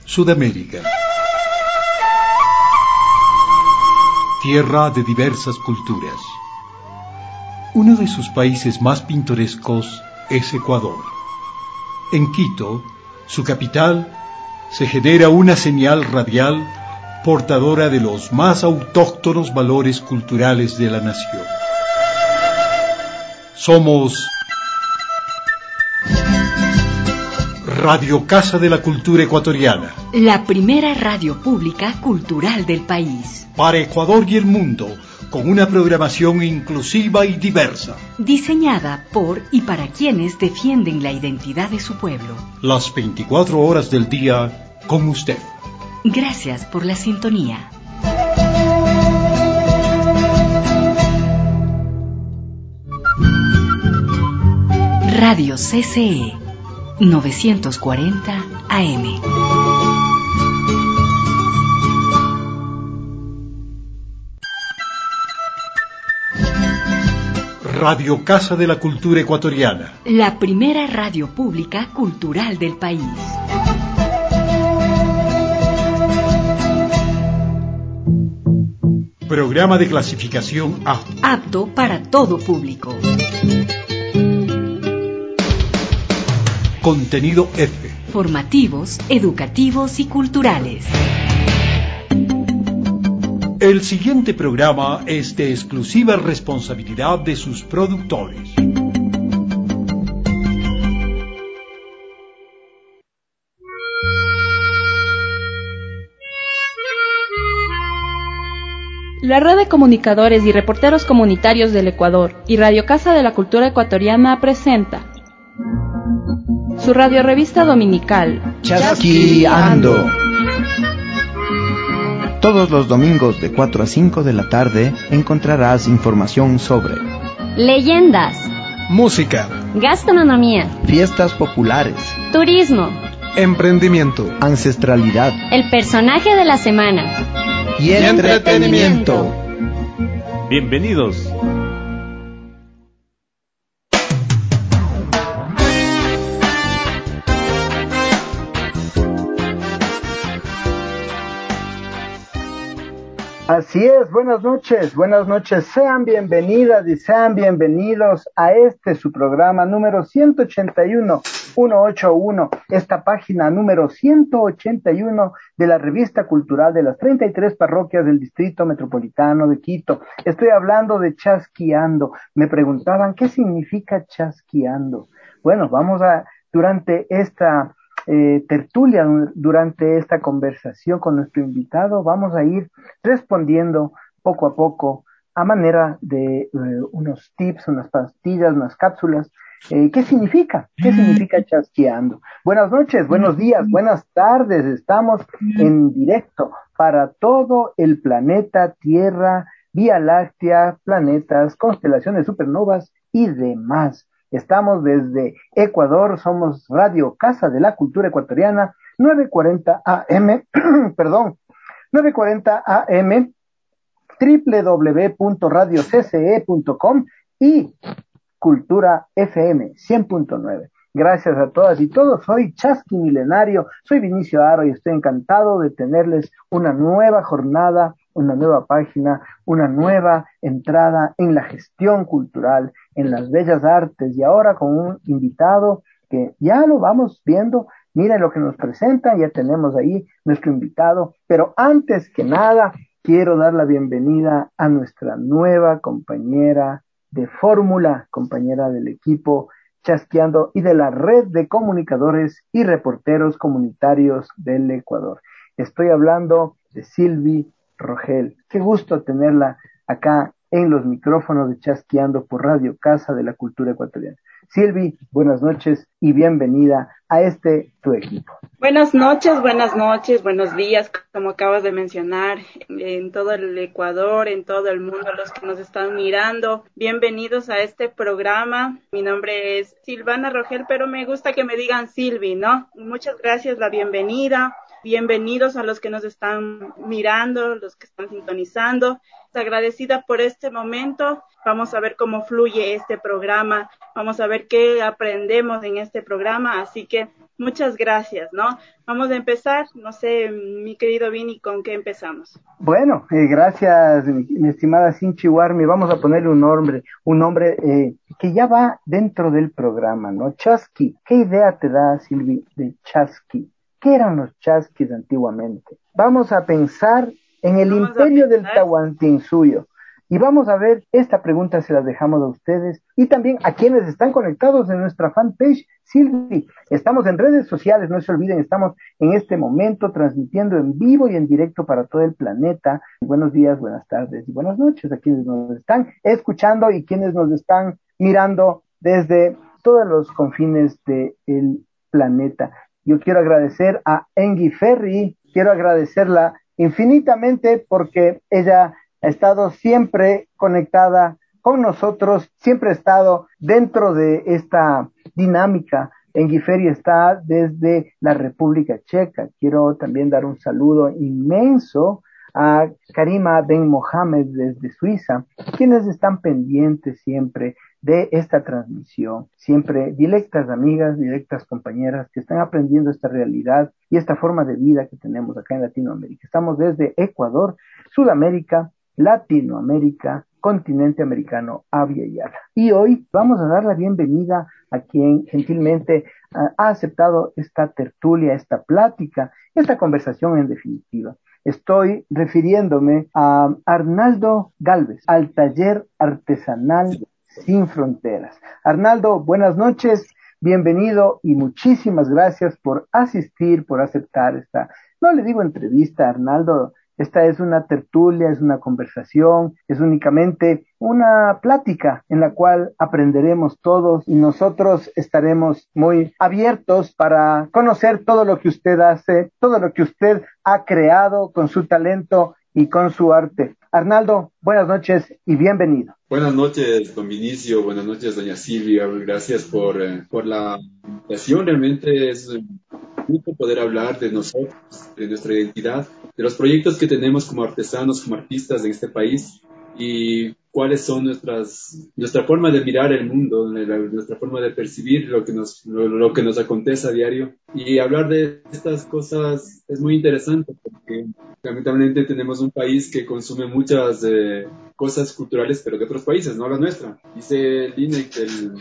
Sudamérica. Tierra de diversas culturas. Uno de sus países más pintorescos es Ecuador. En Quito, su capital, se genera una señal radial portadora de los más autóctonos valores culturales de la nación. Somos Radio Casa de la Cultura Ecuatoriana, la primera radio pública cultural del país. Para Ecuador y el mundo, con una programación inclusiva y diversa. Diseñada por y para quienes defienden la identidad de su pueblo. Las 24 horas del día con usted. Gracias por la sintonía. Radio CCE 940 AM. Radio Casa de la Cultura Ecuatoriana, la primera radio pública cultural del país. Programa de clasificación A. Apto para todo público. Contenido F. Formativos, educativos y culturales. El siguiente programa es de exclusiva responsabilidad de sus productores. La Red de Comunicadores y Reporteros Comunitarios del Ecuador y Radio Casa de la Cultura Ecuatoriana presenta su radiorevista dominical Chasquiando. Todos los domingos de 4 a 5 de la tarde encontrarás información sobre leyendas, música, gastronomía, fiestas populares, turismo, emprendimiento, ancestralidad, el personaje de la semana y entretenimiento. Bienvenidos. Así es, buenas noches, sean bienvenidas y sean bienvenidos a su programa número 181, esta página número 181 de la revista cultural de las 33 parroquias del Distrito Metropolitano de Quito. Estoy hablando de Chasquiando. Me preguntaban, ¿qué significa Chasquiando? Bueno, durante esta tertulia, durante esta conversación con nuestro invitado, vamos a ir respondiendo poco a poco a manera de unos tips, unas pastillas, unas cápsulas. ¿Qué significa Chasquiando? Buenas noches, buenos días, buenas tardes. Estamos en directo para todo el planeta Tierra, Vía Láctea, planetas, constelaciones, supernovas y demás. Estamos desde Ecuador, somos Radio Casa de la Cultura Ecuatoriana, 940 AM, 940 AM, www.radiocce.com y Cultura FM 100.9. Gracias a todas y todos, soy Chasqui Milenario, soy Vinicio Aro y estoy encantado de tenerles una nueva jornada, una nueva página, una nueva entrada en la gestión cultural, en las bellas artes, y ahora con un invitado que ya lo vamos viendo. Miren lo que nos presenta, ya tenemos ahí nuestro invitado, pero antes que nada quiero dar la bienvenida a nuestra nueva compañera de fórmula, compañera del equipo Chasquiando y de la Red de Comunicadores y Reporteros Comunitarios del Ecuador. Estoy hablando de Silvi Rogel. Qué gusto tenerla acá en los micrófonos de Chasquiando por Radio Casa de la Cultura Ecuatoriana. Silvi, buenas noches y bienvenida a tu equipo. Buenas noches, buenos días, como acabas de mencionar, en todo el Ecuador, en todo el mundo, los que nos están mirando. Bienvenidos a este programa. Mi nombre es Silvana Rogel, pero me gusta que me digan Silvi, ¿no? Muchas gracias, la bienvenida. Bienvenidos a los que nos están mirando, los que están sintonizando. Agradecida por este momento. Vamos a ver cómo fluye este programa. Vamos a ver qué aprendemos en este programa. Así que muchas gracias, ¿no? Vamos a empezar, no sé, mi querido Vini, ¿con qué empezamos? Bueno, gracias, mi estimada Sinchi Warmi. Vamos a ponerle un nombre que ya va dentro del programa, ¿no? Chasqui. ¿Qué idea te da, Silvi, de chasqui? ¿Qué eran los chasquis antiguamente? Vamos a pensar en el imperio del Tahuantinsuyo. Y vamos a ver, esta pregunta se la dejamos a ustedes y también a quienes están conectados en nuestra fanpage. Silvi, estamos en redes sociales, no se olviden, estamos en este momento transmitiendo en vivo y en directo para todo el planeta. Buenos días, buenas tardes y buenas noches a quienes nos están escuchando y quienes nos están mirando desde todos los confines del planeta. Yo quiero agradecer a Engi Ferri, quiero agradecerla infinitamente porque ella ha estado siempre conectada con nosotros, siempre ha estado dentro de esta dinámica. Engi Ferri está desde la República Checa. Quiero también dar un saludo inmenso a Karima Ben Mohamed desde Suiza, quienes están pendientes siempre de esta transmisión, siempre directas amigas, directas compañeras que están aprendiendo esta realidad y esta forma de vida que tenemos acá en Latinoamérica. Estamos desde Ecuador, Sudamérica, Latinoamérica, continente americano, Avia Yala. Y hoy vamos a dar la bienvenida a quien gentilmente ha aceptado esta tertulia, esta plática, esta conversación en definitiva. Estoy refiriéndome a Arnaldo Galvez, al taller artesanal Sin Fronteras. Arnaldo, buenas noches, bienvenido y muchísimas gracias por asistir, por aceptar esta, no le digo entrevista, Arnaldo, esta es una tertulia, es una conversación, es únicamente una plática en la cual aprenderemos todos y nosotros estaremos muy abiertos para conocer todo lo que usted hace, todo lo que usted ha creado con su talento y con su arte. Arnaldo, buenas noches y bienvenido. Buenas noches, don Vinicio, buenas noches, doña Silvia, gracias por la invitación, realmente es un gusto poder hablar de nosotros, de nuestra identidad, de los proyectos que tenemos como artesanos, como artistas en este país y cuáles son nuestra forma de mirar el mundo, nuestra forma de percibir lo que nos acontece a diario. Y hablar de estas cosas es muy interesante porque lamentablemente tenemos un país que consume muchas cosas culturales, pero de otros países, no la nuestra. Dice el INEC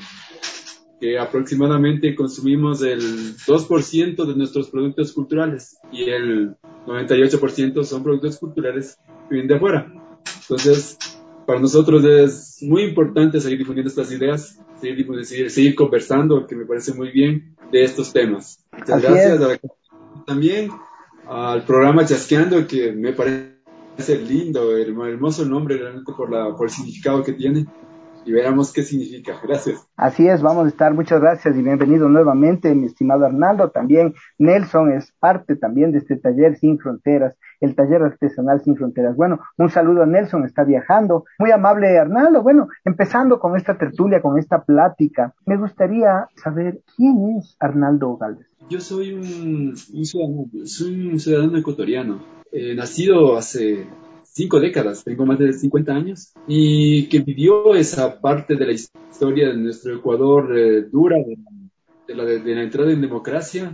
que aproximadamente consumimos el 2% de nuestros productos culturales y el 98% son productos culturales que vienen de afuera. Entonces, para nosotros es muy importante seguir difundiendo estas ideas, seguir conversando, que me parece muy bien, de estos temas. Muchas gracias. También al programa Chasqueando, que me parece lindo, hermoso el nombre, realmente por el significado que tiene. Y veamos qué significa. Gracias. Así es, vamos a estar. Muchas gracias y bienvenido nuevamente, mi estimado Arnaldo. También Nelson es parte también de este taller Sin Fronteras, el taller artesanal Sin Fronteras. Bueno, un saludo a Nelson, está viajando. Muy amable, Arnaldo. Bueno, empezando con esta tertulia, con esta plática, me gustaría saber quién es Arnaldo Galvez. Yo soy un ciudadano ecuatoriano, nacido hace 5 décadas, tengo más de 50 años, y que vivió esa parte de la historia de nuestro Ecuador dura, de la entrada en democracia,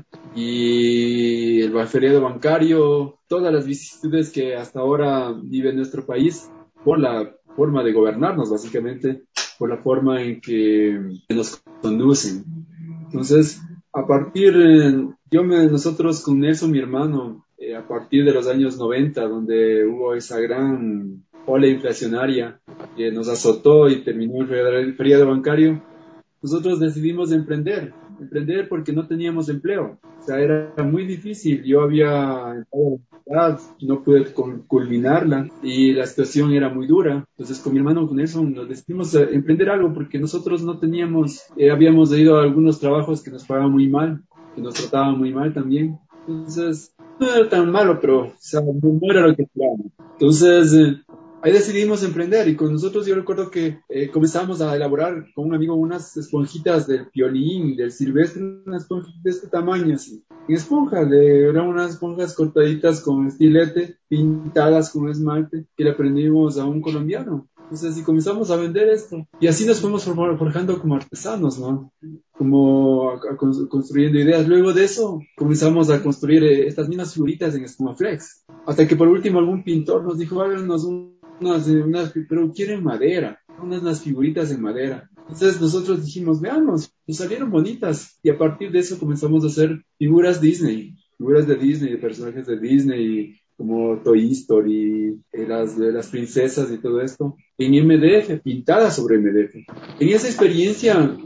y el feriado bancario, todas las vicisitudes que hasta ahora vive nuestro país, por la forma de gobernarnos, básicamente, por la forma en que nos conducen. Entonces, nosotros con Nelson, mi hermano, a partir de los años 90, donde hubo esa gran ola inflacionaria que nos azotó y terminó el feriado bancario, nosotros decidimos emprender porque no teníamos empleo. O sea, era muy difícil. Yo había entrado en la universidad, no pude culminarla y la situación era muy dura. Entonces, con mi hermano Nelson nos decidimos emprender algo porque nosotros no teníamos, habíamos ido a algunos trabajos que nos pagaban muy mal, que nos trataban muy mal también. Entonces, no era tan malo, pero o sea, no era lo que esperábamos. Entonces, ahí decidimos emprender y con nosotros yo recuerdo que comenzamos a elaborar con un amigo unas esponjitas del Piolín, del Silvestre, unas esponjitas de este tamaño así. Eran unas esponjas cortaditas con estilete, pintadas con esmalte, que le aprendimos a un colombiano. Entonces, y comenzamos a vender esto. Y así nos fuimos forjando como artesanos, ¿no? Como construyendo ideas. Luego de eso, comenzamos a construir estas mismas figuritas en Espumaflex. Hasta que por último algún pintor nos dijo, háganos pero quieren madera, unas figuritas en madera. Entonces nosotros dijimos, veamos, nos salieron bonitas. Y a partir de eso comenzamos a hacer figuras de Disney, de personajes de Disney, como Toy Story, de las princesas y todo esto, en MDF, pintadas sobre MDF. En esa experiencia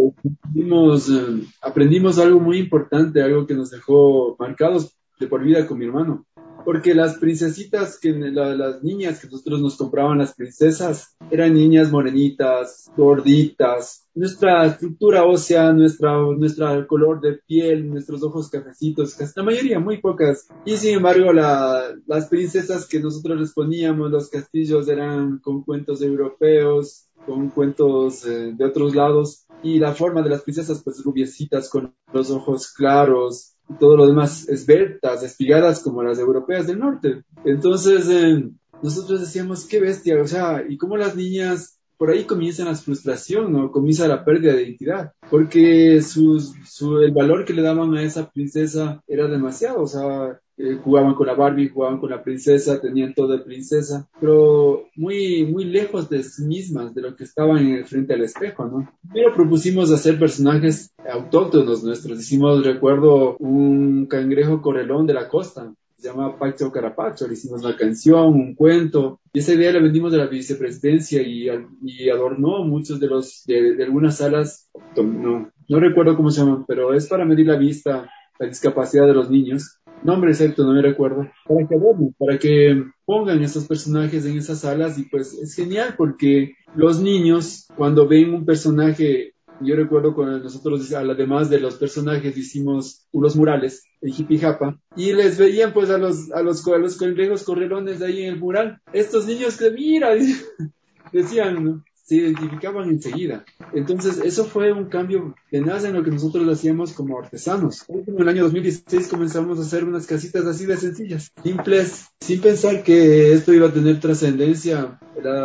aprendimos algo muy importante, algo que nos dejó marcados de por vida con mi hermano. Porque las princesitas, las niñas que nosotros nos compraban, las princesas, eran niñas morenitas, gorditas. Nuestra estructura ósea, nuestra color de piel, nuestros ojos cafecitos, casi la mayoría, muy pocas. Y sin embargo, las princesas que nosotros les poníamos, los castillos eran con cuentos europeos, con cuentos de otros lados. Y la forma de las princesas, pues rubiecitas, con los ojos claros, y todo lo demás esbeltas, espigadas como las europeas del norte. Entonces, nosotros decíamos, qué bestia, o sea, y cómo las niñas, por ahí comienza la frustración, ¿no? Comienza la pérdida de identidad, porque el valor que le daban a esa princesa era demasiado, o sea, jugaban con la Barbie, jugaban con la princesa, tenían todo de princesa, pero muy, muy lejos de sí mismas, de lo que estaban frente al espejo, ¿no? Primero propusimos hacer personajes autóctonos nuestros. Hicimos, recuerdo, un cangrejo correlón de la costa, se llama Pacho Carapacho. Le hicimos una canción, un cuento, y esa idea la vendimos de la vicepresidencia y adornó muchos de algunas salas, no recuerdo cómo se llaman, pero es para medir la vista, la discapacidad de los niños. Nombre exacto, no me recuerdo. Para que pongan esos personajes en esas salas, y pues es genial porque los niños cuando ven un personaje, yo recuerdo cuando nosotros, además de los personajes, hicimos unos murales en Jipijapa y les veían pues a los conejos correlones de ahí en el mural. Estos niños que mira, decían, ¿no? Se identificaban enseguida. Entonces, eso fue un cambio tenaz en lo que nosotros hacíamos como artesanos. En el año 2016 comenzamos a hacer unas casitas así de sencillas, simples, sin pensar que esto iba a tener trascendencia.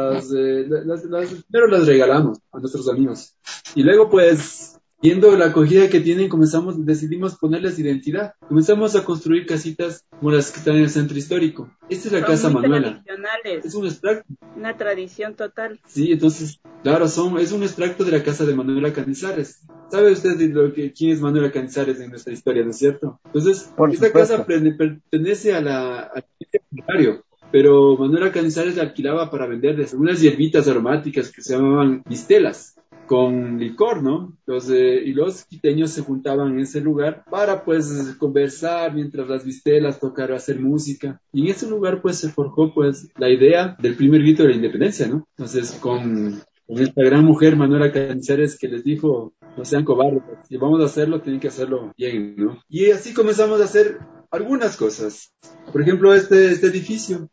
Pero las regalamos a nuestros amigos. Y luego, pues, viendo la acogida que tienen, decidimos ponerles identidad. Comenzamos a construir casitas como las que están en el centro histórico. Esta es la Casa Manuela. Es un extracto. Una tradición total. Sí, entonces, claro, es un extracto de la casa de Manuela Canizares. ¿Sabe usted quién es Manuela Canizares en nuestra historia, no es cierto? Entonces, esta casa pertenece al propietario, pero Manuela Canizares la alquilaba para venderles unas hierbitas aromáticas que se llamaban vistelas, con licor, ¿no? Y los quiteños se juntaban en ese lugar para, pues, conversar mientras las vistelas, tocar, hacer música. Y en ese lugar, pues, se forjó, pues, la idea del primer grito de la independencia, ¿no? Entonces, con esta gran mujer, Manuela Canizares, que les dijo, no sean cobardes, si vamos a hacerlo, tienen que hacerlo bien, ¿no? Y así comenzamos a hacer algunas cosas. Por ejemplo, este edificio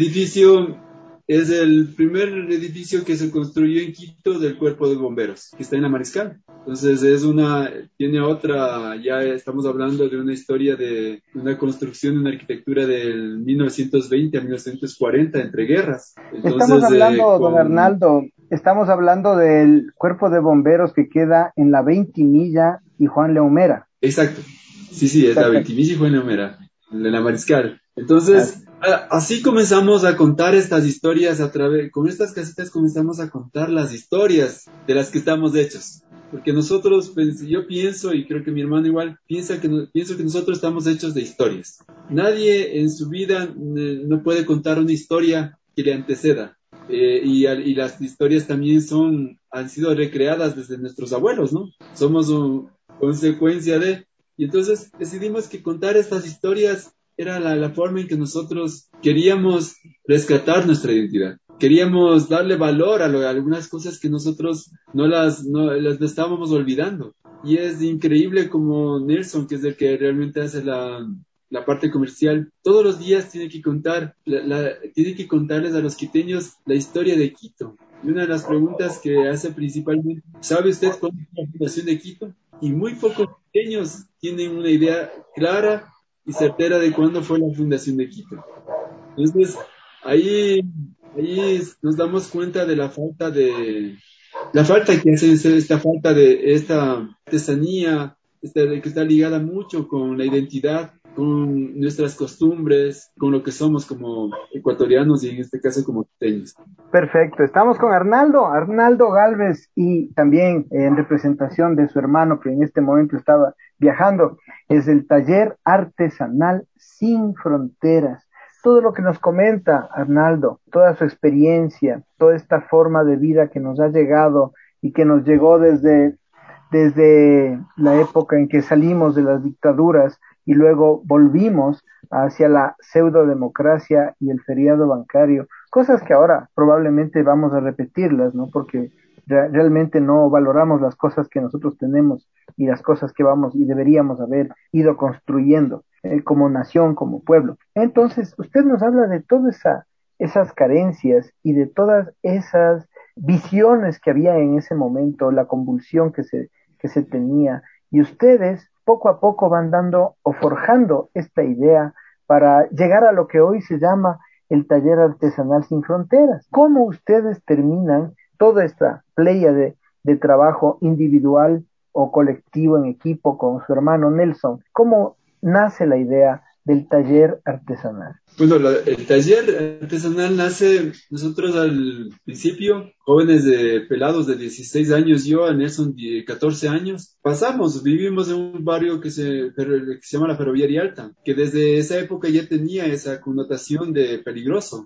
es el primer edificio que se construyó en Quito del Cuerpo de Bomberos, que está en la Mariscal. Entonces tiene otra, ya estamos hablando de una historia de una construcción, una arquitectura del 1920 a 1940, entre guerras. Entonces, estamos hablando, don Arnaldo, estamos hablando del Cuerpo de Bomberos que queda en la Ventimilla y Juan Leomera. Exacto, sí, es la Ventimilla y Juan Leomera, en la Mariscal. Entonces, así comenzamos a contar estas historias con estas casitas comenzamos a contar las historias de las que estamos hechos. Porque nosotros, yo pienso, y creo que mi hermano igual, pienso que nosotros estamos hechos de historias. Nadie en su vida no puede contar una historia que le anteceda. Y las historias también han sido recreadas desde nuestros abuelos, ¿no? Somos consecuencia de... Y entonces decidimos que contar estas historias era la forma en que nosotros queríamos rescatar nuestra identidad. Queríamos darle valor a algunas cosas que nosotros las estábamos olvidando. Y es increíble como Nelson, que es el que realmente hace la parte comercial, todos los días tiene que contarles a los quiteños la historia de Quito. Y una de las preguntas que hace principalmente, ¿sabe usted cuándo fue la fundación de Quito? Y muy pocos quiteños tienen una idea clara y certera de cuándo fue la fundación de Quito. Entonces, ahí ahí nos damos cuenta de la falta que hace esta falta de esta artesanía, que está ligada mucho con la identidad, con nuestras costumbres, con lo que somos como ecuatorianos y en este caso como quiteños. Perfecto, estamos con Arnaldo Galvez, y también en representación de su hermano que en este momento estaba viajando, es el Taller Artesanal Sin Fronteras. Todo lo que nos comenta Arnaldo, toda su experiencia, toda esta forma de vida que nos ha llegado y que nos llegó desde la época en que salimos de las dictaduras y luego volvimos hacia la pseudodemocracia y el feriado bancario, cosas que ahora probablemente vamos a repetirlas, ¿no? Porque realmente no valoramos las cosas que nosotros tenemos y las cosas que vamos y deberíamos haber ido construyendo como nación, como pueblo. Entonces, usted nos habla de todas esas carencias y de todas esas visiones que había en ese momento, la convulsión que se tenía, y ustedes poco a poco van dando o forjando esta idea para llegar a lo que hoy se llama el Taller Artesanal Sin Fronteras. ¿Cómo ustedes terminan toda esta playa de trabajo individual o colectivo en equipo con su hermano Nelson? ¿Cómo nace la idea del taller artesanal? Bueno, el taller artesanal nace, nosotros al principio, jóvenes pelados de 16 años, yo, a Nelson de 14 años, vivimos en un barrio que se llama la Ferroviaria Alta, que desde esa época ya tenía esa connotación de peligroso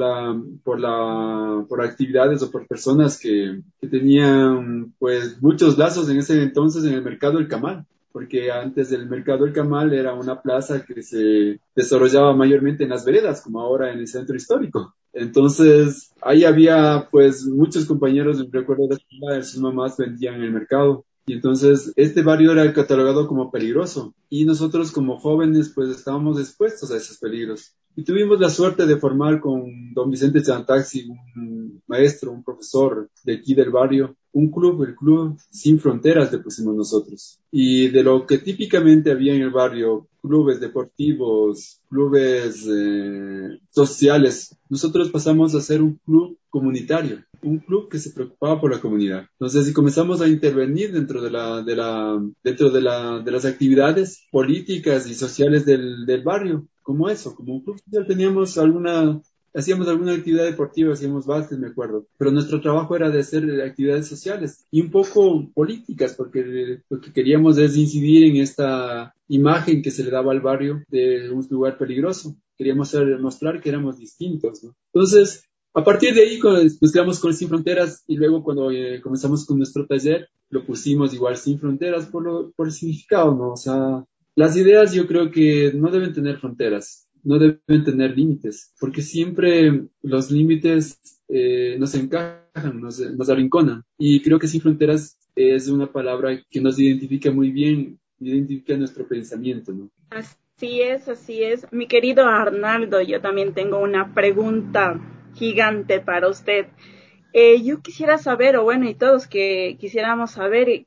por actividades o por personas que tenían pues muchos lazos en ese entonces en el mercado del Camal, porque antes del mercado del Camal era una plaza que se desarrollaba mayormente en las veredas, como ahora en el centro histórico. Entonces, ahí había pues muchos compañeros, recuerdo de escuela, sus mamás vendían en el mercado. Y entonces este barrio era catalogado como peligroso y nosotros como jóvenes pues estábamos expuestos a esos peligros. Y tuvimos la suerte de formar con don Vicente Chantaxi, un maestro, un profesor de aquí del barrio, un club, el Club Sin Fronteras le pusimos nosotros. Y de lo que típicamente había en el barrio, clubes deportivos, clubes sociales, nosotros pasamos a ser un club comunitario, un club que se preocupaba por la comunidad. Entonces, si comenzamos a intervenir dentro de las actividades políticas y sociales del barrio, como eso, como un club social, hacíamos alguna actividad deportiva, hacíamos básquet, me acuerdo, pero nuestro trabajo era de hacer actividades sociales y un poco políticas, porque lo que queríamos es incidir en esta imagen que se le daba al barrio de un lugar peligroso. Queríamos mostrar que éramos distintos, ¿no? Entonces, a partir de ahí, pues quedamos con Sin Fronteras, y luego cuando comenzamos con nuestro taller, lo pusimos igual Sin Fronteras por el significado, ¿no? O sea, las ideas yo creo que no deben tener fronteras, no deben tener límites, porque siempre los límites nos encajan, nos arrinconan. Y creo que Sin Fronteras es una palabra que nos identifica muy bien, identifica nuestro pensamiento, ¿no? Así es, así es. Mi querido Arnaldo, yo también tengo una pregunta gigante para usted. Yo quisiera saber, o bueno, y todos que quisiéramos saber,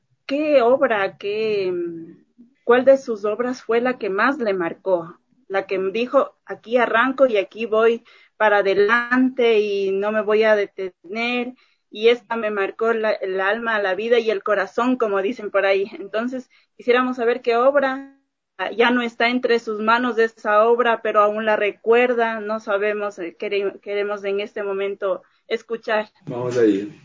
cuál de sus obras fue la que más le marcó, la que dijo, aquí arranco y aquí voy para adelante y no me voy a detener, y esta me marcó el alma, la vida y el corazón, como dicen por ahí. Entonces, quisiéramos saber qué obra ya no está entre sus manos de esa obra, pero aún la recuerda, no sabemos, queremos en este momento escuchar. Vamos a ir.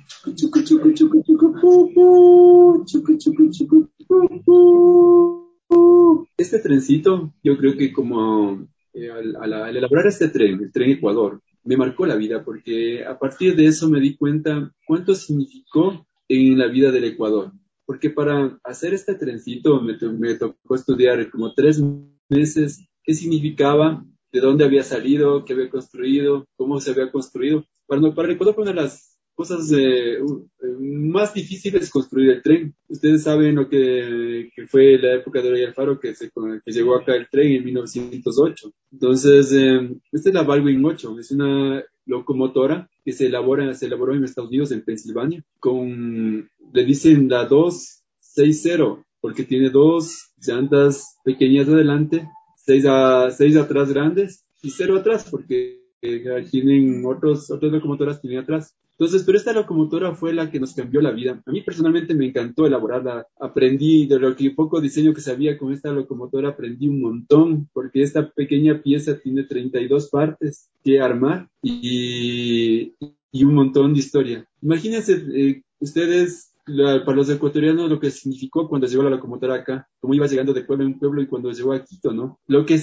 Este trencito, yo creo que como al elaborar este tren, el tren Ecuador, me marcó la vida, porque a partir de eso me di cuenta cuánto significó en la vida del Ecuador. Porque para hacer este trencito me tocó estudiar como 3 meses qué significaba, de dónde había salido, qué había construido, cómo se había construido. Para el Ecuador fue una de las cosas más difíciles construir el tren. Ustedes saben lo que fue la época de Oroya Alfaro, que llegó acá el tren en 1908. Entonces, esta es la Baldwin 8, es una locomotora que se elaboró en Estados Unidos, en Pensilvania, le dicen la 260, porque tiene 2 llantas pequeñas adelante, 6 atrás grandes y 0 atrás, porque tienen otras locomotoras tienen atrás. Entonces, pero esta locomotora fue la que nos cambió la vida. A mí personalmente me encantó elaborarla. Aprendí de lo que poco diseño que sabía con esta locomotora, aprendí un montón, porque esta pequeña pieza tiene 32 partes que armar y un montón de historia. Imagínense ustedes, para los ecuatorianos, lo que significó cuando llegó la locomotora acá, cómo iba llegando de pueblo en pueblo y cuando llegó a Quito, ¿no?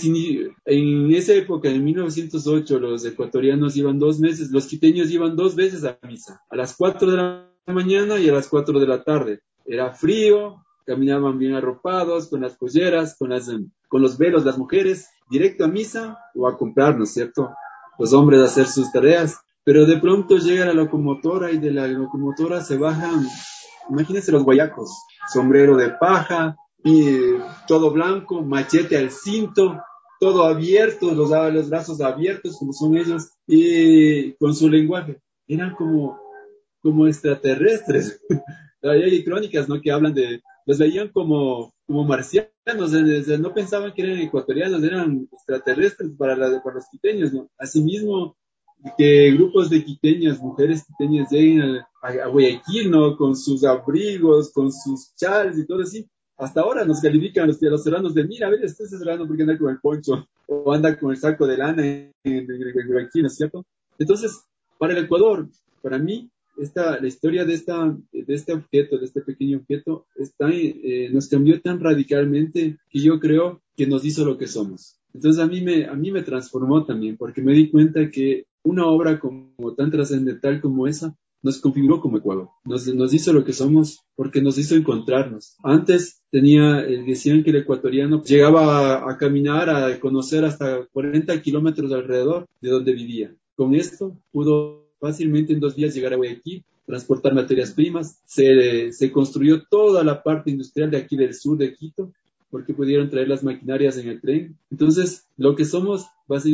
En esa época, en 1908, los ecuatorianos iban 2 meses, los quiteños iban 2 veces a misa, a las 4 de la mañana y a las 4 de la tarde. Era frío, caminaban bien arropados, con las polleras, con los velos, las mujeres, directo a misa o a comprar, ¿no es cierto? Los hombres a hacer sus tareas, pero de pronto llega la locomotora y de la locomotora se bajan. Imagínense los guayacos, sombrero de paja, y todo blanco, machete al cinto, todo abierto, los brazos abiertos como son ellos, y con su lenguaje. Eran como extraterrestres. Hay crónicas, ¿no?, que hablan los veían como marcianos, no pensaban que eran ecuatorianos, eran extraterrestres para los quiteños, ¿no? Asimismo, que grupos de quiteñas, mujeres quiteñas lleguen a Guayaquil, ¿no?, con sus abrigos, con sus chales y todo así. Hasta ahora nos califican los serranos de, mira, a ver, este serrano porque anda con el poncho o anda con el saco de lana en Guayaquil, ¿no es cierto? Entonces, para el Ecuador, para mí, la historia de este objeto, de este pequeño objeto, nos cambió tan radicalmente que yo creo que nos hizo lo que somos. Entonces a mí me transformó también, porque me di cuenta que una obra como tan trascendental como esa nos configuró como Ecuador, nos hizo lo que somos, porque nos hizo encontrarnos. Antes decían que el ecuatoriano llegaba a caminar, a conocer hasta 40 kilómetros alrededor de donde vivía. Con esto pudo fácilmente en 2 días llegar a Guayaquil, transportar materias primas, se construyó toda la parte industrial de aquí del sur de Quito, porque pudieron traer las maquinarias en el tren. Entonces, lo que somos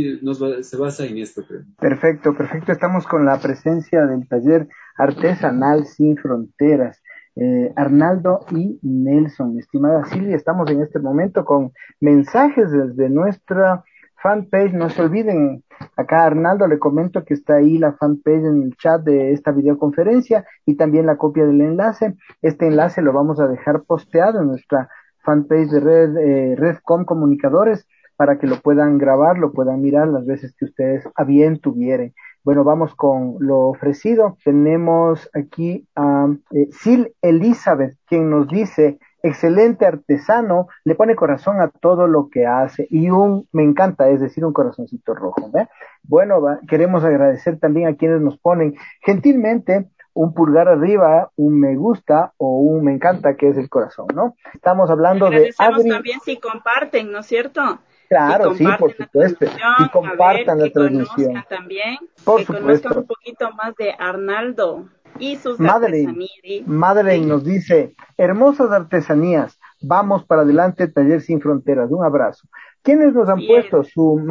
se basa en esto, creo. Perfecto. Estamos con la presencia del taller artesanal Sin Fronteras. Arnaldo y Nelson, estimada Silvia, estamos en este momento con mensajes desde nuestra fanpage. No se olviden, acá Arnaldo le comento que está ahí la fanpage en el chat de esta videoconferencia y también la copia del enlace. Este enlace lo vamos a dejar posteado en nuestra fanpage de Redcom Comunicadores para que lo puedan grabar, lo puedan mirar las veces que ustedes a bien tuvieren. Bueno, vamos con lo ofrecido. Tenemos aquí a Sil Elizabeth, quien nos dice: excelente artesano, le pone corazón a todo lo que hace, y me encanta, es decir, un corazoncito rojo, ¿ve? Bueno, queremos agradecer también a quienes nos ponen gentilmente un pulgar arriba, un me gusta o un me encanta, que es el corazón, ¿no? Estamos hablando de Adri. También si comparten, ¿no es cierto? Claro, sí, por supuesto. Y compartan la transmisión. También, por que supuesto. Conozcan un poquito más de Arnaldo y sus artesanías. Madeleine sí. Nos dice: hermosas artesanías, vamos para adelante, Taller Sin Fronteras. Un abrazo. ¿Quiénes nos han puesto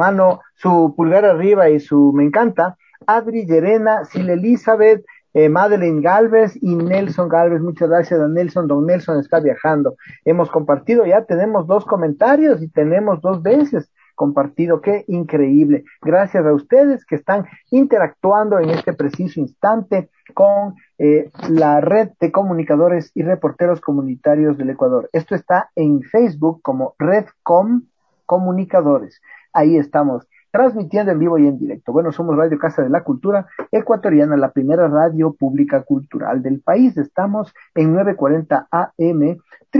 su pulgar arriba y su me encanta? Adri Llerena, Sil Elizabeth, Madeleine Galvez y Nelson Galvez. Muchas gracias a Nelson. Don Nelson está viajando. Hemos compartido, ya tenemos 2 comentarios y tenemos 2 veces compartido. Qué increíble. Gracias a ustedes que están interactuando en este preciso instante con la red de comunicadores y reporteros comunitarios del Ecuador. Esto está en Facebook como Redcom Comunicadores. Ahí estamos transmitiendo en vivo y en directo. Bueno, somos Radio Casa de la Cultura Ecuatoriana, la primera radio pública cultural del país. Estamos en 940 AM,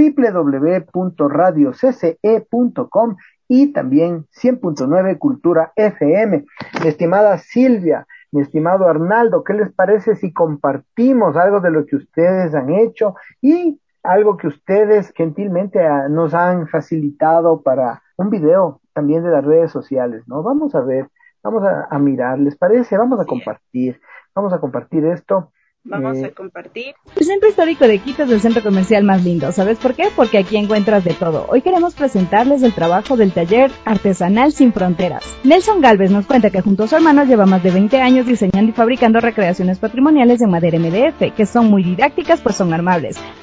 www.radiocce.com y también 100.9 Cultura FM. Mi estimada Silvia, mi estimado Arnaldo, ¿qué les parece si compartimos algo de lo que ustedes han hecho y algo que ustedes gentilmente nos han facilitado para un video también de las redes sociales, ¿no? Vamos a ver, vamos a mirar, ¿les parece? Vamos a compartir esto. Vamos a compartir. El centro histórico de Quito es el centro comercial más lindo. ¿Sabes por qué? Porque aquí encuentras de todo. Hoy queremos presentarles el trabajo del taller artesanal Sin Fronteras. Nelson Galvez nos cuenta que junto a su hermano lleva más de 20 años diseñando y fabricando recreaciones patrimoniales en madera MDF, que son muy didácticas pues son armables.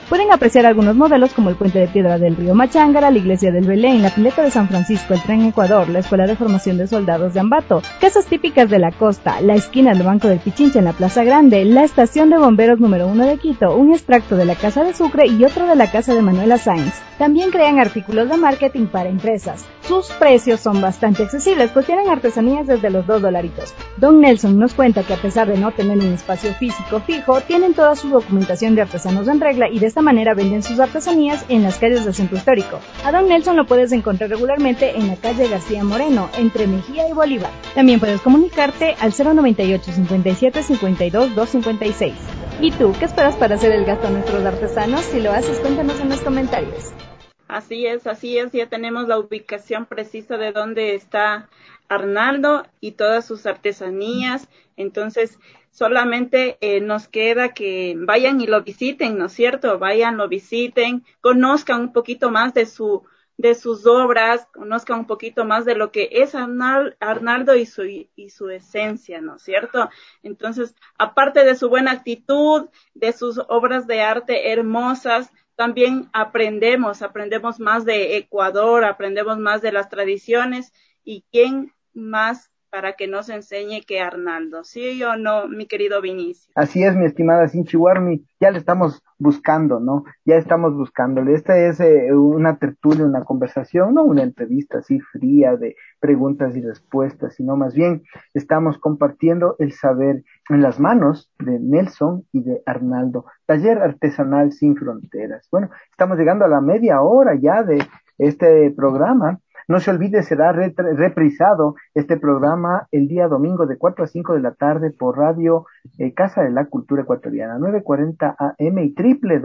Pueden apreciar algunos modelos como el Puente de Piedra del Río Machángara, la Iglesia del Belén, la Pileta de San Francisco, el Tren Ecuador, la Escuela de Formación de Soldados de Ambato, casas típicas de la costa, la esquina del Banco del Pichincha en la Plaza Grande, la Estación de Bomberos número 1 de Quito, un extracto de la Casa de Sucre y otro de la Casa de Manuela Sáenz. También crean artículos de marketing para empresas. Sus precios son bastante accesibles, pues tienen artesanías desde los $2. Don Nelson nos cuenta que a pesar de no tener un espacio físico fijo, tienen toda su documentación de artesanos en regla y de esta manera venden sus artesanías en las calles del centro histórico. A Don Nelson lo puedes encontrar regularmente en la calle García Moreno, entre Mejía y Bolívar. También puedes comunicarte al 098 57 52 256. ¿Y tú, qué esperas para hacer el gasto a nuestros artesanos? Si lo haces, cuéntanos en los comentarios. Así es, ya tenemos la ubicación precisa de dónde está Arnaldo y todas sus artesanías, entonces solamente nos queda que vayan y lo visiten, ¿no es cierto? Vayan, lo visiten, conozcan un poquito más de sus obras, conozcan un poquito más de lo que es Arnaldo y su esencia, ¿no es cierto? Entonces, aparte de su buena actitud, de sus obras de arte hermosas, también aprendemos más de Ecuador, aprendemos más de las tradiciones, y quién más para que nos enseñe que Arnaldo, ¿sí o no, mi querido Vinicio? Así es, mi estimada Sinchi Warmi, ya le estamos buscando, ¿no? Ya estamos buscándole. Esta es una tertulia, una conversación, no una entrevista así fría de preguntas y respuestas, sino más bien estamos compartiendo el saber en las manos de Nelson y de Arnaldo. Taller Artesanal Sin Fronteras. Bueno, estamos llegando a la media hora ya de este programa. No se olvide, será reprisado este programa el día domingo de 4 a 5 de la tarde por Radio Casa de la Cultura Ecuatoriana, 940 AM y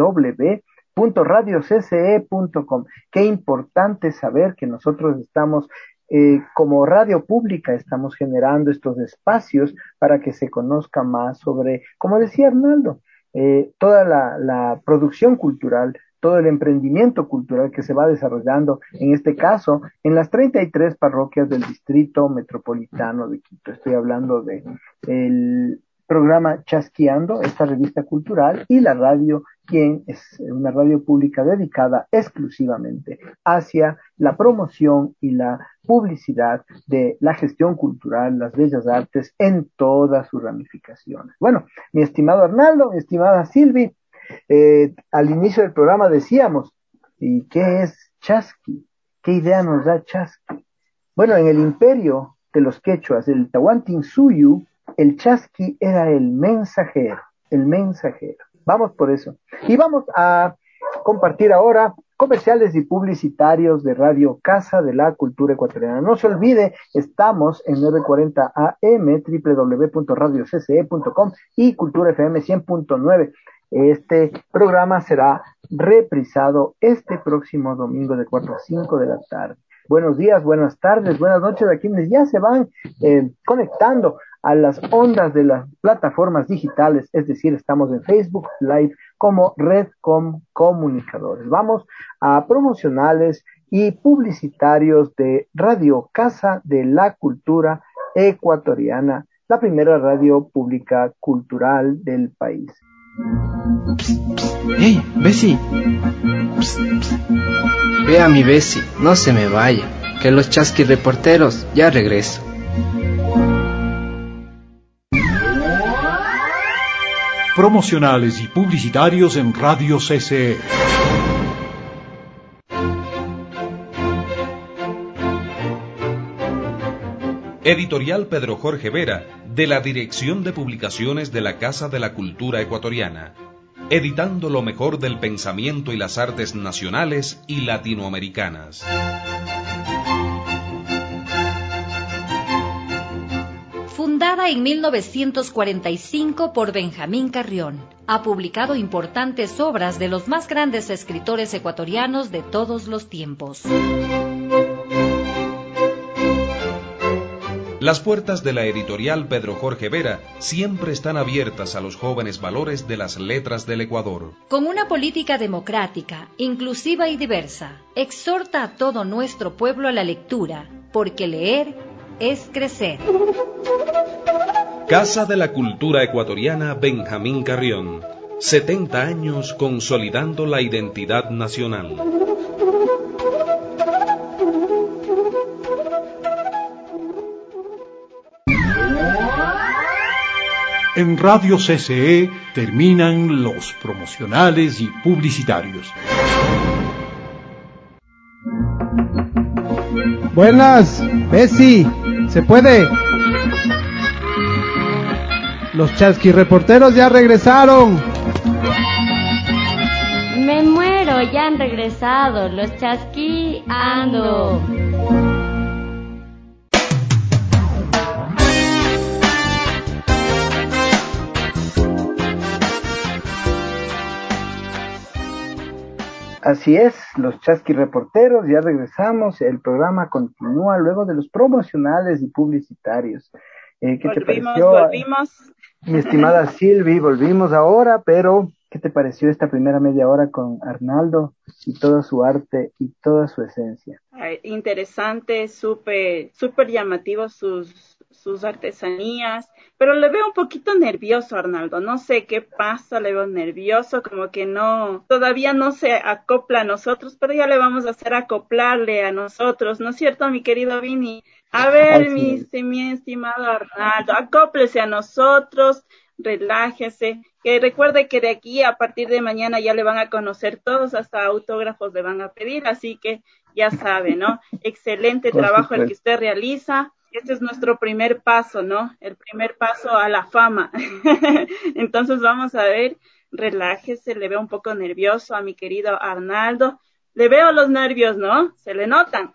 www.radiocce.com. Qué importante saber que nosotros estamos, como radio pública, estamos generando estos espacios para que se conozca más sobre, como decía Arnaldo, toda la producción cultural, todo el emprendimiento cultural que se va desarrollando, en este caso, en las 33 parroquias del Distrito Metropolitano de Quito. Estoy hablando de el programa Chasqueando, esta revista cultural, y la radio, quien es una radio pública dedicada exclusivamente hacia la promoción y la publicidad de la gestión cultural, las bellas artes, en todas sus ramificaciones. Bueno, mi estimado Arnaldo, mi estimada Silvi, al inicio del programa decíamos, ¿y qué es chasqui? ¿Qué idea nos da chasqui? Bueno, en el imperio de los quechuas, el Tahuantinsuyu, el chasqui era el mensajero. Vamos por eso. Y vamos a compartir ahora comerciales y publicitarios de Radio Casa de la Cultura Ecuatoriana. No se olvide, estamos en 940 AM, www.radiocce.com y Cultura FM 100.9. Este programa será reprisado este próximo domingo de 4 a 5 de la tarde. Buenos días, buenas tardes, buenas noches a quienes ya se van conectando a las ondas de las plataformas digitales, es decir, estamos en Facebook Live como Redcom Comunicadores. Vamos a promocionales y publicitarios de Radio Casa de la Cultura Ecuatoriana, la primera radio pública cultural del país. ¡Hey, Bessie! Ve a mi Bessie, no se me vaya, que los chasqui reporteros ya regreso. Promocionales y publicitarios en Radio CCE. Editorial Pedro Jorge Vera, de la Dirección de Publicaciones de la Casa de la Cultura Ecuatoriana, editando lo mejor del pensamiento y las artes nacionales y latinoamericanas. Fundada en 1945 por Benjamín Carrión, ha publicado importantes obras de los más grandes escritores ecuatorianos de todos los tiempos. Las puertas de la editorial Pedro Jorge Vera siempre están abiertas a los jóvenes valores de las letras del Ecuador. Con una política democrática, inclusiva y diversa, exhorta a todo nuestro pueblo a la lectura, porque leer es crecer. Casa de la Cultura Ecuatoriana Benjamín Carrión, 70 años consolidando la identidad nacional. En Radio CCE terminan los promocionales y publicitarios. Buenas, Bessie, ¿se puede? Los chasquirreporteros ya regresaron. Me muero, ya han regresado, los chasquiando. Así es, los chasquirreporteros, ya regresamos, el programa continúa luego de los promocionales y publicitarios. ¿Qué te pareció? Volvimos. Mi estimada Silvi, volvimos ahora, pero ¿qué te pareció esta primera media hora con Arnaldo y toda su arte y toda su esencia? Interesante, súper llamativo sus artesanías, pero le veo un poquito nervioso a Arnaldo, no sé qué pasa, le veo nervioso, como que todavía no se acopla a nosotros, pero ya le vamos a hacer acoplarle a nosotros, ¿no es cierto, mi querido Vini? A ver, mi estimado Arnaldo, acóplese a nosotros, relájese, que recuerde que de aquí a partir de mañana ya le van a conocer todos, hasta autógrafos le van a pedir, así que ya sabe, ¿no? Excelente trabajo el que usted realiza. Este es nuestro primer paso, ¿no? El primer paso a la fama. Entonces vamos a ver, relájese, le veo un poco nervioso a mi querido Arnaldo. Le veo los nervios, ¿no? Se le notan.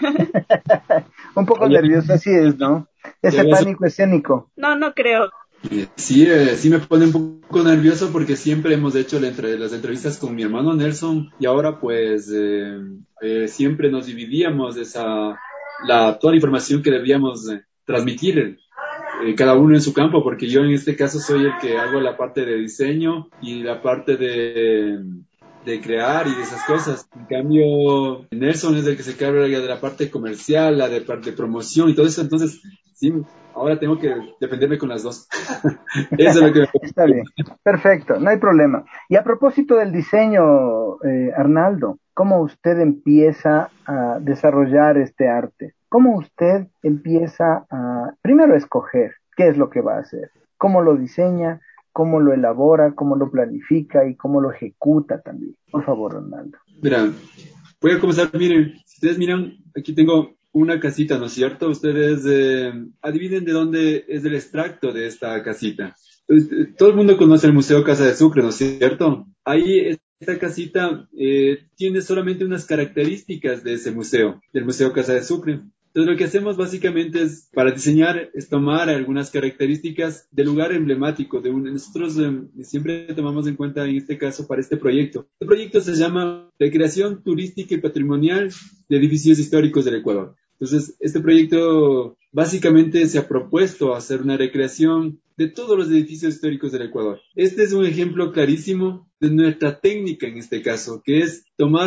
Un poco nervioso, así es, ¿no? Ese pánico escénico. No creo. Sí, sí me pone un poco nervioso porque siempre hemos hecho las entrevistas con mi hermano Nelson y ahora pues siempre nos dividíamos toda la información que debíamos transmitir cada uno en su campo, porque yo en este caso soy el que hago la parte de diseño y la parte de crear y de esas cosas. En cambio, Nelson es el que se encarga de la parte comercial, la de parte de promoción y todo eso. Entonces, sí, ahora tengo que defenderme con las dos. Eso es lo que me... Está bien, perfecto, no hay problema. Y a propósito del diseño, Arnaldo, ¿cómo usted empieza a desarrollar este arte? ¿Cómo usted empieza a, primero, escoger qué es lo que va a hacer? ¿Cómo lo diseña? ¿Cómo lo elabora? ¿Cómo lo planifica? ¿Y cómo lo ejecuta también? Por favor, Arnaldo. Mira, voy a comenzar. Miren, si ustedes miran, aquí tengo una casita, ¿no es cierto? Ustedes adivinen de dónde es el extracto de esta casita. Todo el mundo conoce el Museo Casa de Sucre, ¿no es cierto? Ahí esta casita tiene solamente unas características de ese museo, del Museo Casa de Sucre. Entonces lo que hacemos básicamente para diseñar es tomar algunas características del lugar emblemático. Nosotros siempre tomamos en cuenta en este caso para este proyecto. Este proyecto se llama Recreación Turística y Patrimonial de Edificios Históricos del Ecuador. Entonces este proyecto básicamente se ha propuesto hacer una recreación de todos los edificios históricos del Ecuador. Este es un ejemplo clarísimo de nuestra técnica en este caso, que es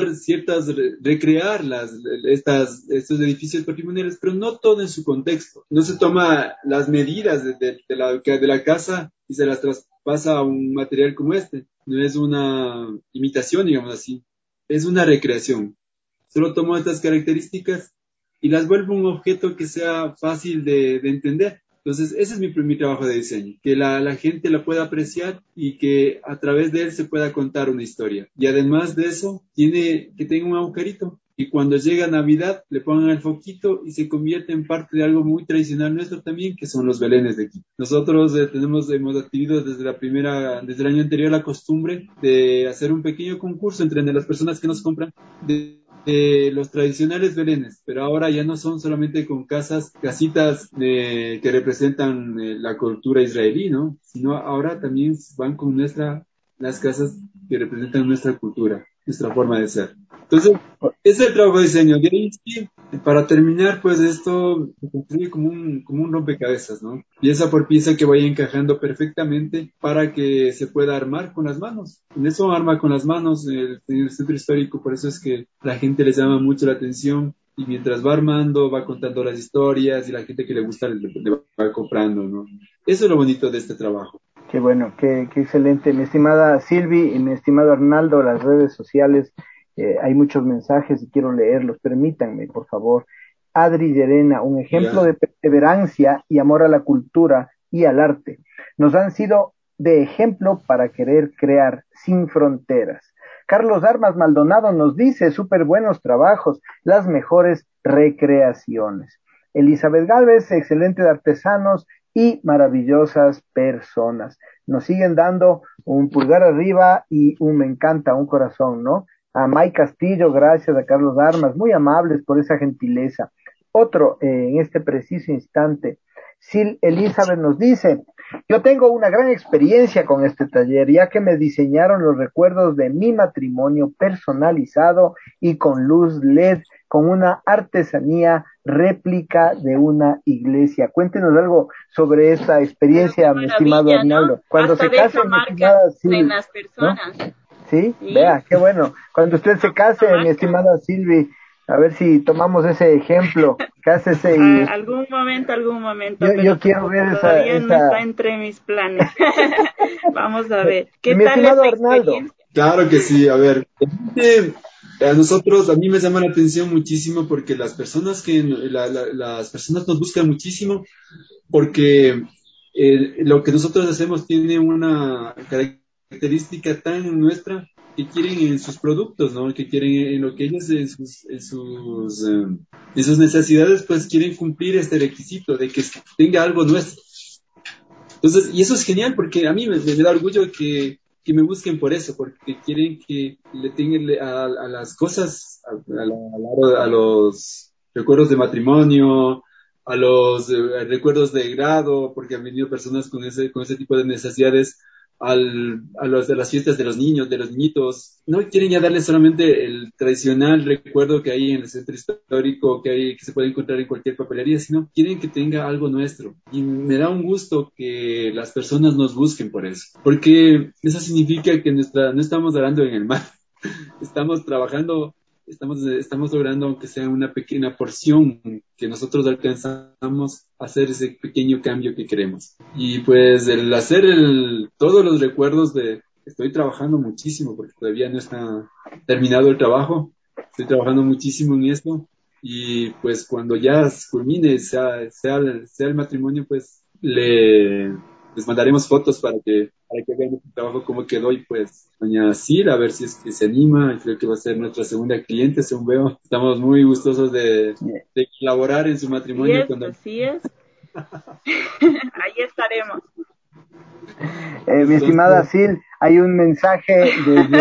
recrear estos edificios patrimoniales, pero no todo en su contexto. No se toma las medidas de la casa y se las traspasa a un material como este. No es una imitación, digamos así. Es una recreación. Solo tomo estas características y las vuelvo un objeto que sea fácil de entender. Entonces, ese es mi trabajo de diseño, que la gente la pueda apreciar y que a través de él se pueda contar una historia. Y además de eso, que tenga un agujerito. Y cuando llega Navidad, le pongan el foquito y se convierte en parte de algo muy tradicional nuestro también, que son los belenes de aquí. Nosotros hemos adquirido desde el año anterior la costumbre de hacer un pequeño concurso entre las personas que nos compran de los tradicionales belenes, pero ahora ya no son solamente con casitas que representan la cultura israelí, ¿no? Sino ahora también van con las casas que representan nuestra cultura, nuestra forma de ser. Entonces, ese es el trabajo de diseño. De ahí, sí, para terminar, pues esto se construye como un rompecabezas, ¿no? Pieza por pieza que vaya encajando perfectamente para que se pueda armar con las manos. En eso arma con las manos el centro histórico, por eso es que la gente les llama mucho la atención y mientras va armando, va contando las historias y la gente que le gusta le va comprando, ¿no? Eso es lo bonito de este trabajo. Qué bueno, qué excelente. Mi estimada Silvi y mi estimado Arnaldo, las redes sociales, hay muchos mensajes y quiero leerlos. Permítanme, por favor. Adri Llerena, un ejemplo de perseverancia y amor a la cultura y al arte. Nos han sido de ejemplo para querer crear sin fronteras. Carlos Armas Maldonado nos dice, súper buenos trabajos, las mejores recreaciones. Elizabeth Galvez, excelente de artesanos y maravillosas personas. Nos siguen dando un pulgar arriba y un me encanta, un corazón, ¿no? A May Castillo, gracias, a Carlos Armas, muy amables por esa gentileza. Otro, en este preciso instante, Sil Elizabeth nos dice, yo tengo una gran experiencia con este taller, ya que me diseñaron los recuerdos de mi matrimonio personalizado y con luz LED, con una artesanía réplica de una iglesia. Cuéntenos algo sobre esta experiencia, mi estimado Arnaldo. ¿No? Cuando hasta se case, mi estimada Sil, en las personas. ¿no? ¿Sí? Vea, qué bueno. Cuando usted se case, mi estimada Silvi, a ver si tomamos ese ejemplo. Cásese y... Algún momento. Yo quiero ver todavía no está entre mis planes. Vamos a ver. ¿Qué mi tal estimado esa Arnaldo? experiencia? Claro que sí, a ver. A mí me llama la atención muchísimo porque las personas las personas nos buscan muchísimo porque lo que nosotros hacemos tiene una característica tan nuestra que quieren en sus productos, ¿no? Que quieren en lo que ellos en sus necesidades, pues quieren cumplir este requisito de que tenga algo nuestro. Entonces, y eso es genial porque a mí me da orgullo que me busquen por eso, porque quieren que le tengan a las cosas, a los recuerdos de matrimonio, a los recuerdos de grado, porque han venido personas con ese tipo de necesidades, a las fiestas de los niños, de los niñitos. No quieren ya darle solamente el tradicional recuerdo que hay en el centro histórico, que se puede encontrar en cualquier papelería, sino quieren que tenga algo nuestro. Y me da un gusto que las personas nos busquen por eso, porque eso significa que no estamos arando en el mar, estamos trabajando. Estamos logrando, aunque sea una pequeña porción, que nosotros alcanzamos a hacer ese pequeño cambio que queremos. Y pues el hacer todos los recuerdos estoy trabajando muchísimo porque todavía no está terminado el trabajo. Estoy trabajando muchísimo en esto. Y pues cuando ya culmine, sea el matrimonio, pues les mandaremos fotos para que vean el trabajo cómo quedó. Y pues doña Sil, a ver si es que se anima, creo que va a ser nuestra segunda cliente, según veo. Estamos muy gustosos de colaborar en su matrimonio. Así es. Ahí estaremos. Mi estimada Sil, hay un mensaje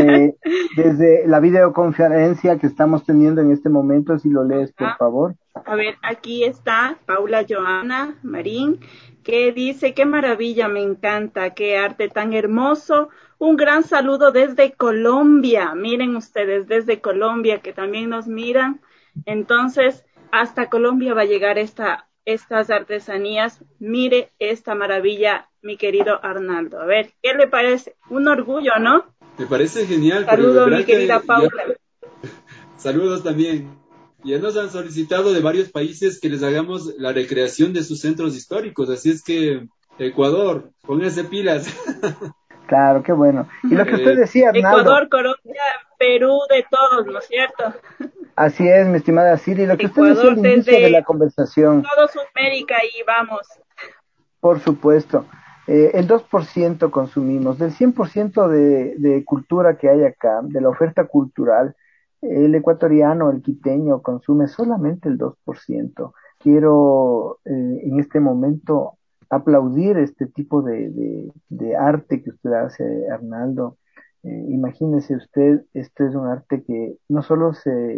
desde la videoconferencia que estamos teniendo en este momento, si lo lees, por favor. A ver, aquí está Paula Joana Marín, que dice, qué maravilla, me encanta, qué arte tan hermoso. Un gran saludo desde Colombia. Miren ustedes, desde Colombia, que también nos miran. Entonces, hasta Colombia va a llegar estas artesanías. Mire esta maravilla, mi querido Arnaldo. A ver, ¿qué le parece? Un orgullo, ¿no? Me parece genial. Saludos, mi querida Paula. Saludos también. Ya nos han solicitado de varios países que les hagamos la recreación de sus centros históricos, así es que Ecuador, pónganse pilas. Claro, qué bueno. Y lo que usted decía, Arnaldo. Ecuador, Colombia, Perú, de todos, ¿no es cierto? Así es, mi estimada Siri, lo que Ecuador, usted decía al inicio de la conversación. Todo Sudamérica y vamos. Por supuesto. El 2% consumimos. Del 100% de cultura que hay acá, de la oferta cultural, el ecuatoriano, el quiteño, consume solamente el 2%. Quiero en este momento aplaudir este tipo de arte que usted hace, Arnaldo. Imagínese usted, este es un arte que no solo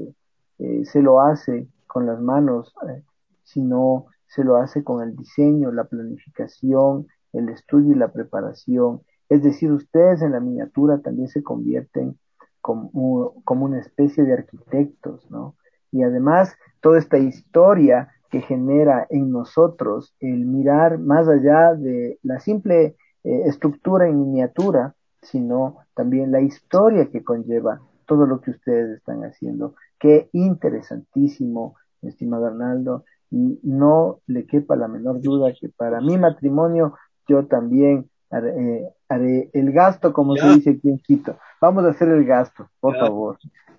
se lo hace con las manos, sino se lo hace con el diseño, la planificación, el estudio y la preparación. Es decir, ustedes en la miniatura también se convierten como una especie de arquitectos, ¿no? Y además, toda esta historia que genera en nosotros el mirar más allá de la simple estructura en miniatura, sino también la historia que conlleva todo lo que ustedes están haciendo. Qué interesantísimo, mi estimado Arnaldo, y no le quepa la menor duda que para mi matrimonio yo también haré el gasto, como se dice aquí en Quito. Vamos a hacer el gasto, por favor.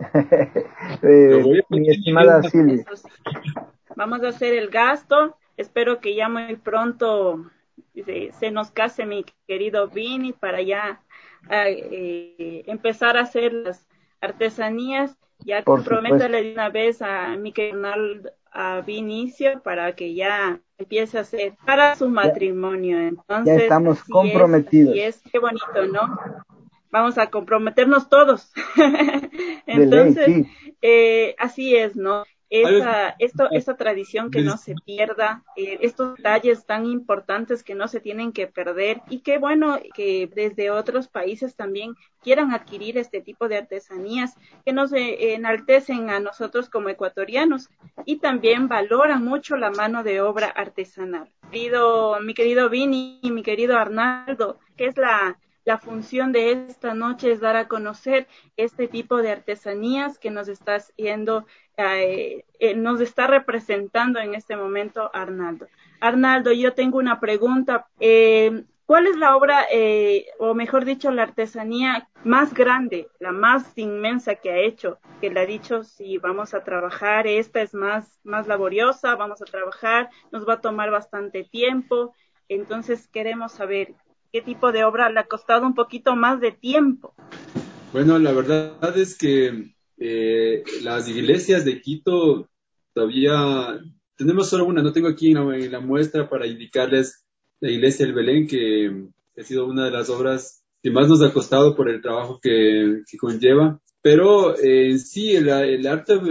Mi estimada Silvia. Vamos a hacer el gasto. Espero que ya muy pronto se nos case mi querido Vini para ya empezar a hacer las artesanías. Ya comprométale de una vez a mi querido a Vinicio para que ya empiece a hacer para su matrimonio. Entonces, ya estamos comprometidos. Y es qué bonito, ¿no? Vamos a comprometernos todos. Entonces, ley, sí. Así es, ¿no? Esta tradición que no se pierda, estos detalles tan importantes que no se tienen que perder, y qué bueno que desde otros países también quieran adquirir este tipo de artesanías que nos enaltecen a nosotros como ecuatorianos y también valoran mucho la mano de obra artesanal. Mi querido Vini y mi querido Arnaldo, ¿qué es la función de esta noche? Es dar a conocer este tipo de artesanías que nos está haciendo, nos está representando en este momento Arnaldo. Arnaldo, yo tengo una pregunta. ¿Cuál es la obra, o mejor dicho, la artesanía más grande, la más inmensa que ha hecho? Que le ha dicho, si vamos a trabajar, esta es más laboriosa, vamos a trabajar, nos va a tomar bastante tiempo. Entonces queremos saber qué tipo de obra le ha costado un poquito más de tiempo. Bueno, la verdad es que las iglesias de Quito todavía tenemos solo una. No tengo aquí en la muestra para indicarles la iglesia del Belén, que ha sido una de las obras que más nos ha costado por el trabajo que conlleva. Pero en sí, el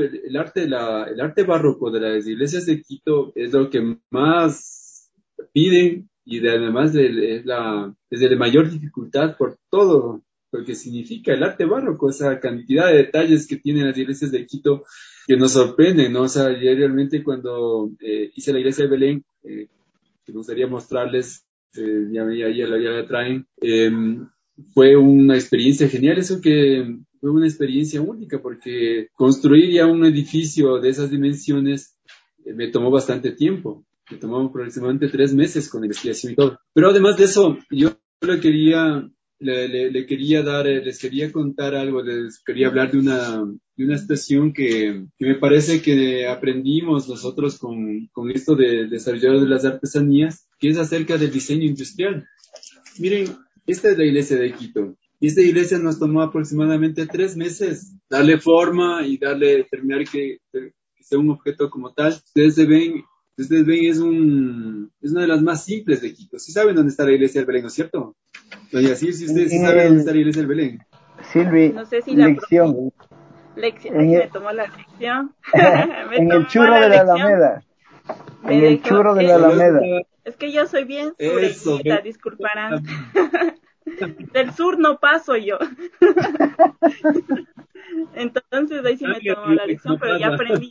arte barroco de las iglesias de Quito es lo que más piden, y además es de mayor dificultad por todo lo que significa el arte barroco, esa cantidad de detalles que tienen las iglesias de Quito que nos sorprenden, ¿no? O sea, yo realmente cuando hice la iglesia de Belén, que me gustaría mostrarles, ya la traen, fue una experiencia genial. Eso que fue una experiencia única, porque construir ya un edificio de esas dimensiones me tomó bastante tiempo. Me tomó aproximadamente 3 meses con investigación y todo. Pero además de eso, yo les quería contar algo, les quería hablar de una estación que me parece que aprendimos nosotros con esto de desarrollar de las artesanías, que es acerca del diseño industrial. Miren, esta es la iglesia de Quito. Y esta iglesia nos tomó aproximadamente 3 meses darle forma y terminar que sea un objeto como tal. Ustedes ven, es una de las más simples de Quito. ¿Sí saben dónde está la iglesia del Belén, no es cierto? Doña Sil, si ustedes saben dónde está la iglesia del Belén. Silvi, no sé si lección. Me tomó la lección. En el churro de la Alameda. En el churro de la Alameda. Es que yo soy bien sureñita, disculparán. Del sur no paso yo. Entonces ahí sí me tomó la lección, pero ya aprendí.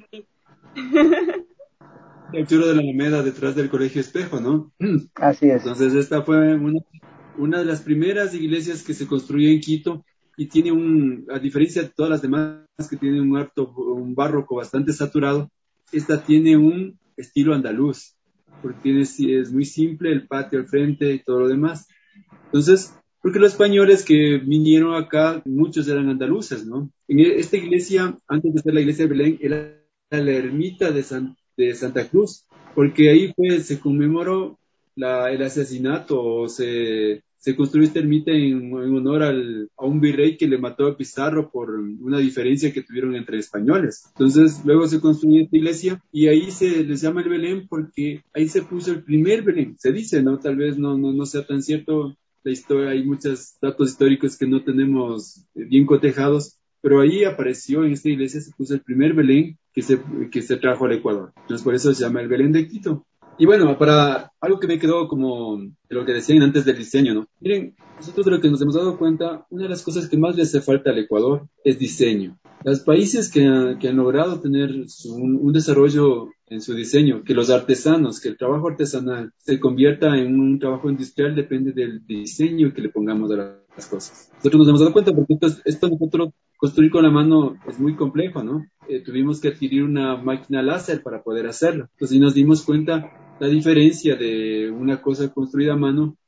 El churro de la Alameda, detrás del Colegio Espejo, ¿no? Así es. Entonces esta fue una de las primeras iglesias que se construyó en Quito, y tiene a diferencia de todas las demás que tienen un barroco bastante saturado, esta tiene un estilo andaluz, porque es muy simple, el patio al frente y todo lo demás. Entonces, porque los españoles que vinieron acá, muchos eran andaluces, ¿no? En esta iglesia, antes de ser la iglesia de Belén, era la ermita de Santa Cruz, porque ahí se conmemoró el asesinato, o se construyó esta ermita en honor a un virrey que le mató a Pizarro por una diferencia que tuvieron entre españoles. Entonces, luego se construyó esta iglesia, y ahí se les llama el Belén porque ahí se puso el primer Belén. Se dice, ¿no? Tal vez no sea tan cierto la historia, hay muchos datos históricos que no tenemos bien cotejados, pero ahí apareció, en esta iglesia se puso el primer Belén que se trajo al Ecuador. Entonces, por eso se llama el Belén de Quito. Y bueno, para algo que me quedó como de lo que decían antes del diseño, ¿no? Miren, nosotros de lo que nos hemos dado cuenta, una de las cosas que más le hace falta al Ecuador es diseño. Los países que han logrado tener un desarrollo en su diseño, que los artesanos, que el trabajo artesanal se convierta en un trabajo industrial, depende del diseño que le pongamos a las cosas. Nosotros nos hemos dado cuenta, porque esto nosotros construir con la mano es muy complejo, ¿no? Tuvimos que adquirir una máquina láser para poder hacerlo. Entonces nos dimos cuenta la diferencia de una cosa construida a mano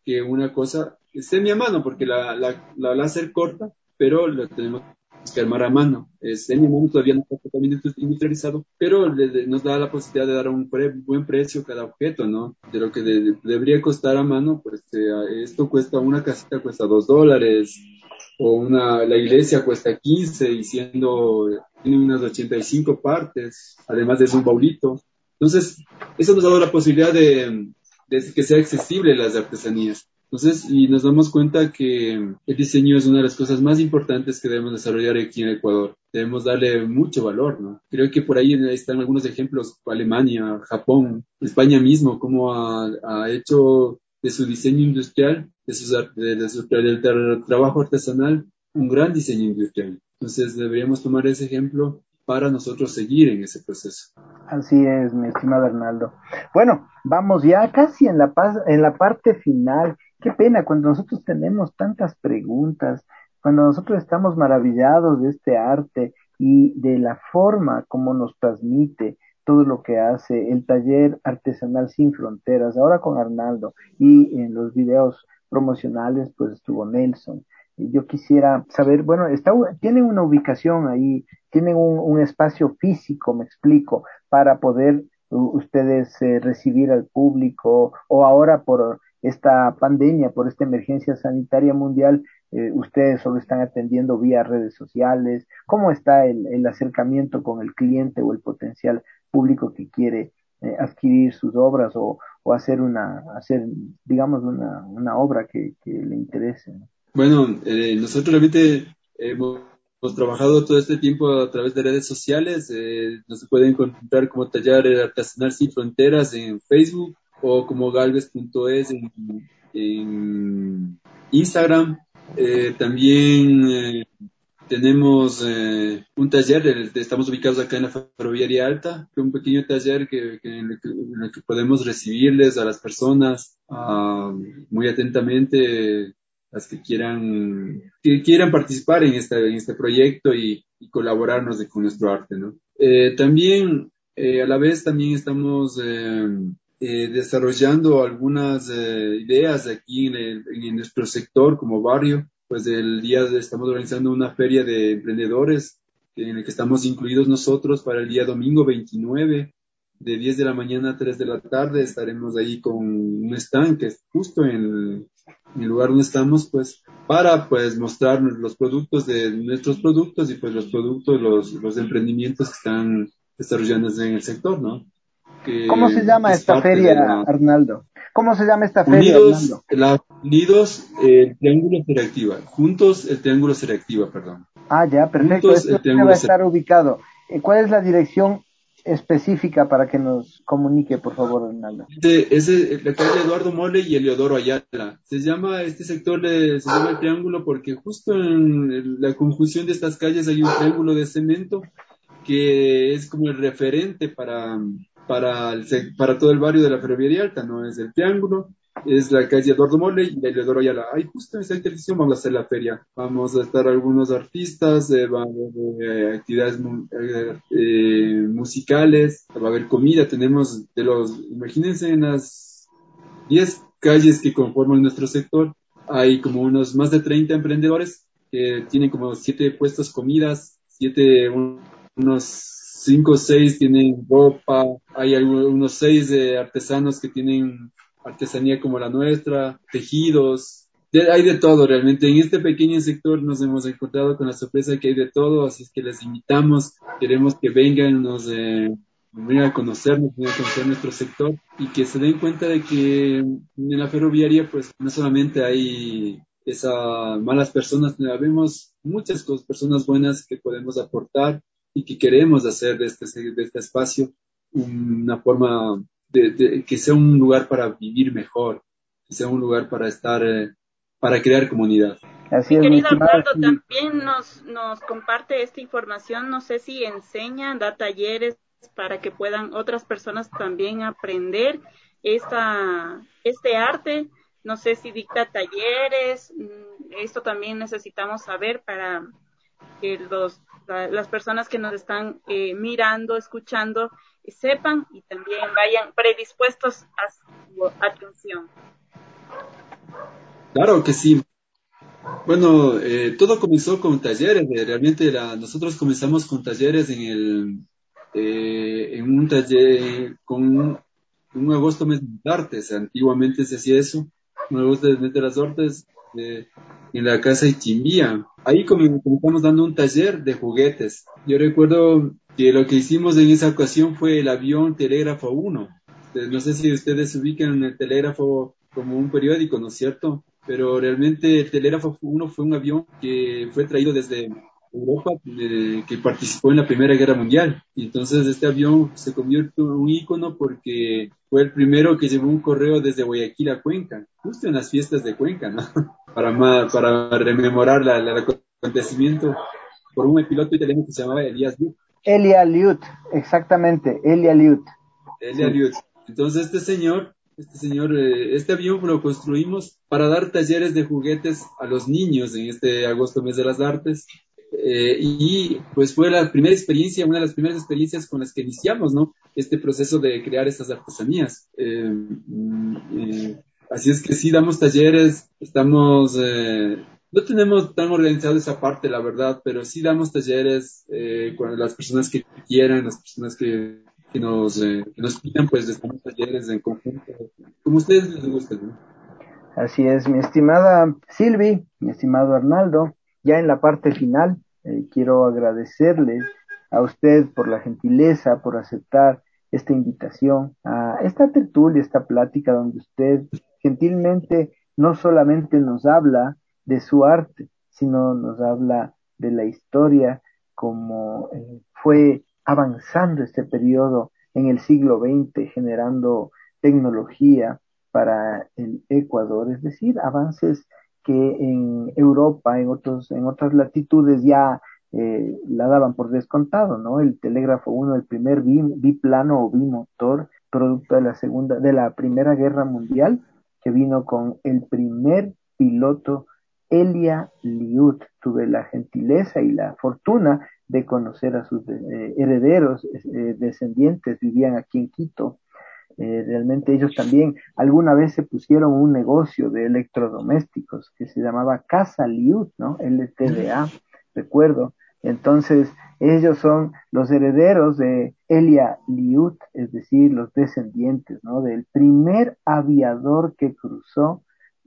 que una cosa esté en mi mano, porque la láser corta, pero la tenemos que armar a mano. En mi mano todavía no está totalmente industrializado, pero nos da la posibilidad de dar un buen precio cada objeto, ¿no? De lo que debería costar a mano, pues esto cuesta, una casita cuesta $2, o la iglesia cuesta 15, y tiene unas 85 partes, además de un baulito. Entonces, eso nos ha dado la posibilidad de que sea accesible las artesanías. Entonces, y nos damos cuenta que el diseño es una de las cosas más importantes que debemos desarrollar aquí en Ecuador. Debemos darle mucho valor, ¿no? Creo que por ahí están algunos ejemplos: Alemania, Japón, España mismo, cómo ha hecho de su diseño industrial, del trabajo artesanal, un gran diseño industrial. Entonces, deberíamos tomar ese ejemplo para nosotros seguir en ese proceso. Así es, mi estimado Arnaldo. Bueno, vamos ya casi en la parte final. Qué pena cuando nosotros tenemos tantas preguntas, cuando nosotros estamos maravillados de este arte y de la forma como nos transmite todo lo que hace el taller artesanal Sin Fronteras, ahora con Arnaldo, y en los videos promocionales pues estuvo Nelson. Y yo quisiera saber, bueno, tienen una ubicación ahí, tienen un espacio físico, me explico, para poder ustedes recibir al público, o ahora por esta pandemia, por esta emergencia sanitaria mundial, ustedes solo están atendiendo vía redes sociales. ¿Cómo está el acercamiento con el cliente o el potencial público que quiere adquirir sus obras o hacer digamos, una obra que le interese? Bueno, nosotros realmente hemos trabajado todo este tiempo a través de redes sociales. Nos pueden encontrar como Taller Artesanal Sin Fronteras en Facebook, o como galvez.es en Instagram. También tenemos un taller, estamos ubicados acá en la Ferroviaria Alta, un pequeño taller en el que podemos recibirles a las personas muy atentamente, las que quieran participar en este proyecto y colaborarnos con nuestro arte, ¿no? También, a la vez, también estamos desarrollando algunas ideas aquí en nuestro sector como barrio. Pues estamos organizando una feria de emprendedores en la que estamos incluidos nosotros para el día domingo 29, de 10 de la mañana a 3 de la tarde. Estaremos ahí con un stand que es justo en el lugar donde estamos, pues, para pues mostrar los productos de nuestros productos y pues los emprendimientos que están desarrollándose en el sector, ¿no? ¿Cómo se llama esta feria, Arnaldo? ¿Cómo se llama esta feria, Arnaldo? Unidos, el Triángulo se reactiva. Juntos, el Triángulo se reactiva, perdón. Ah, ya, perfecto. Juntos, Esto va a estar ubicado. ¿Cuál es la dirección específica para que nos comunique, por favor, Arnaldo? Es la calle Eduardo Mole y Eleodoro Ayala. Este sector se llama el Triángulo porque justo en la conjunción de estas calles hay un triángulo de cemento que es como el referente para todo el barrio de la Ferroviaria Alta, ¿no? Es el Triángulo, es la calle Eduardo Mole y la Eleodoro Ayala. Ahí justo en esta intersección vamos a hacer la feria. Vamos a estar algunos artistas, va a haber actividades musicales, va a haber comida. Tenemos imagínense, en las 10 calles que conforman nuestro sector, hay como más de 30 emprendedores que tienen como 7 puestos comidas, unos 5 o 6 tienen ropa, hay unos 6 artesanos que tienen artesanía como la nuestra, tejidos, hay de todo realmente. En este pequeño sector nos hemos encontrado con la sorpresa que hay de todo, así es que les invitamos, queremos que vengan, vengan a conocernos, vengan a conocer nuestro sector y que se den cuenta de que en la ferroviaria pues no solamente hay esas malas personas, vemos muchas personas buenas que podemos aportar y que queremos hacer de este espacio una forma de que sea un lugar para vivir mejor, que sea un lugar para estar, para crear comunidad. Así Mi es, querido Arnaldo, también nos comparte esta información, no sé si enseña, da talleres para que puedan otras personas también aprender este arte, no sé si dicta talleres, esto también necesitamos saber para que las personas que nos están mirando, escuchando, sepan y también vayan predispuestos a su atención. Claro que sí. Bueno, todo comenzó con talleres. Realmente nosotros comenzamos con talleres en un taller con un agosto mes de las artes. Antiguamente se hacía eso, un agosto mes de las artes en la casa de Chimbía. Ahí comenzamos dando un taller de juguetes. Yo recuerdo que lo que hicimos en esa ocasión fue el avión Telégrafo 1. No sé si ustedes ubican el telégrafo como un periódico, ¿no es cierto? Pero realmente el Telégrafo 1 fue un avión que fue traído desde Europa, que participó en la Primera Guerra Mundial. Y entonces este avión se convirtió en un ícono porque fue el primero que llevó un correo desde Guayaquil a Cuenca, justo en las fiestas de Cuenca, ¿no? Para rememorar el acontecimiento por un piloto italiano que se llamaba Elias Liut. Elia Liut, exactamente, Elia Liut. Elia Liut. Entonces este avión lo construimos para dar talleres de juguetes a los niños en este agosto mes de las artes. Y pues fue la primera experiencia, una de las primeras experiencias con las que iniciamos, ¿no? Este proceso de crear estas artesanías. Así es que sí, damos talleres, no tenemos tan organizado esa parte, la verdad, pero sí damos talleres con las personas que quieran, las personas que nos pidan, pues les damos talleres en conjunto, como ustedes les gusten, ¿no? Así es, mi estimada Silvi, mi estimado Arnaldo, ya en la parte final, quiero agradecerles a usted por la gentileza, por aceptar esta invitación a esta tertulia, esta plática donde usted gentilmente no solamente nos habla de su arte, sino nos habla de la historia, como fue avanzando este periodo en el siglo XX, generando tecnología para el Ecuador, es decir, avances que en Europa, en otras latitudes ya la daban por descontado, ¿no? El telégrafo 1, el primer biplano o bimotor, producto de la Primera Guerra Mundial, que vino con el primer piloto Elia Liut. Tuve la gentileza y la fortuna de conocer a sus herederos, descendientes, vivían aquí en Quito. Realmente ellos también alguna vez se pusieron un negocio de electrodomésticos que se llamaba Casa Liut, ¿no? LTDA, recuerdo. Entonces, ellos son los herederos de Elia Liut, es decir, los descendientes, ¿no? Del primer aviador que cruzó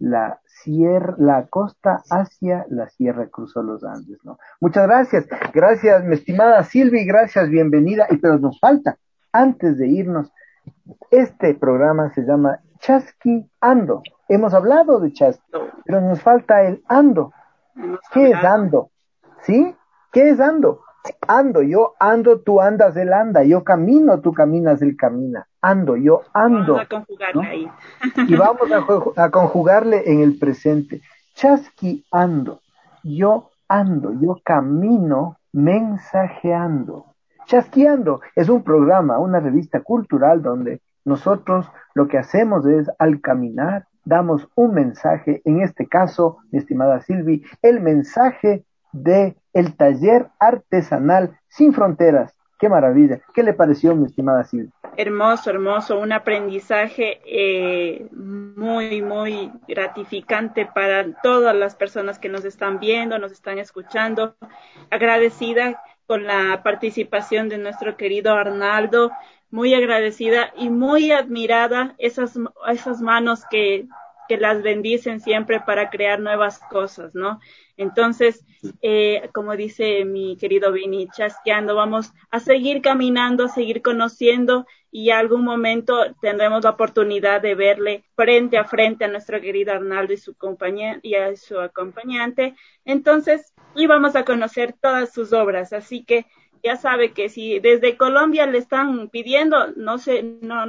la costa hacia la sierra, cruzó los Andes, ¿no? Muchas gracias. Gracias, mi estimada Silvi, gracias, bienvenida. Pero nos falta, antes de irnos, este programa se llama Chasqui Ando. Hemos hablado de Chasqui, pero nos falta el ando. ¿Qué es ando? ¿Sí? ¿Qué es ando? Ando, yo ando, tú andas, él anda. Yo camino, tú caminas, él camina. Ando, yo ando. Vamos a conjugarle, ¿no? Ahí. Y vamos a conjugarle en el presente. Chasqui ando. Yo ando, yo camino mensajeando. Chasqueando es un programa, una revista cultural donde nosotros lo que hacemos es, al caminar, damos un mensaje, en este caso, mi estimada Silvi, el mensaje de el taller artesanal Sin Fronteras. ¡Qué maravilla! ¿Qué le pareció, mi estimada Silvi? Hermoso, hermoso, un aprendizaje muy, muy gratificante para todas las personas que nos están viendo, nos están escuchando. Agradecida con la participación de nuestro querido Arnaldo, muy agradecida y muy admirada esas manos que las bendicen siempre para crear nuevas cosas, ¿no? Entonces, como dice mi querido Vini, chasqueando, vamos a seguir caminando, a seguir conociendo y algún momento tendremos la oportunidad de verle frente a frente a nuestro querido Arnaldo y su compañía y a su acompañante. Entonces, y vamos a conocer todas sus obras, así que ya sabe que si desde Colombia le están pidiendo, no se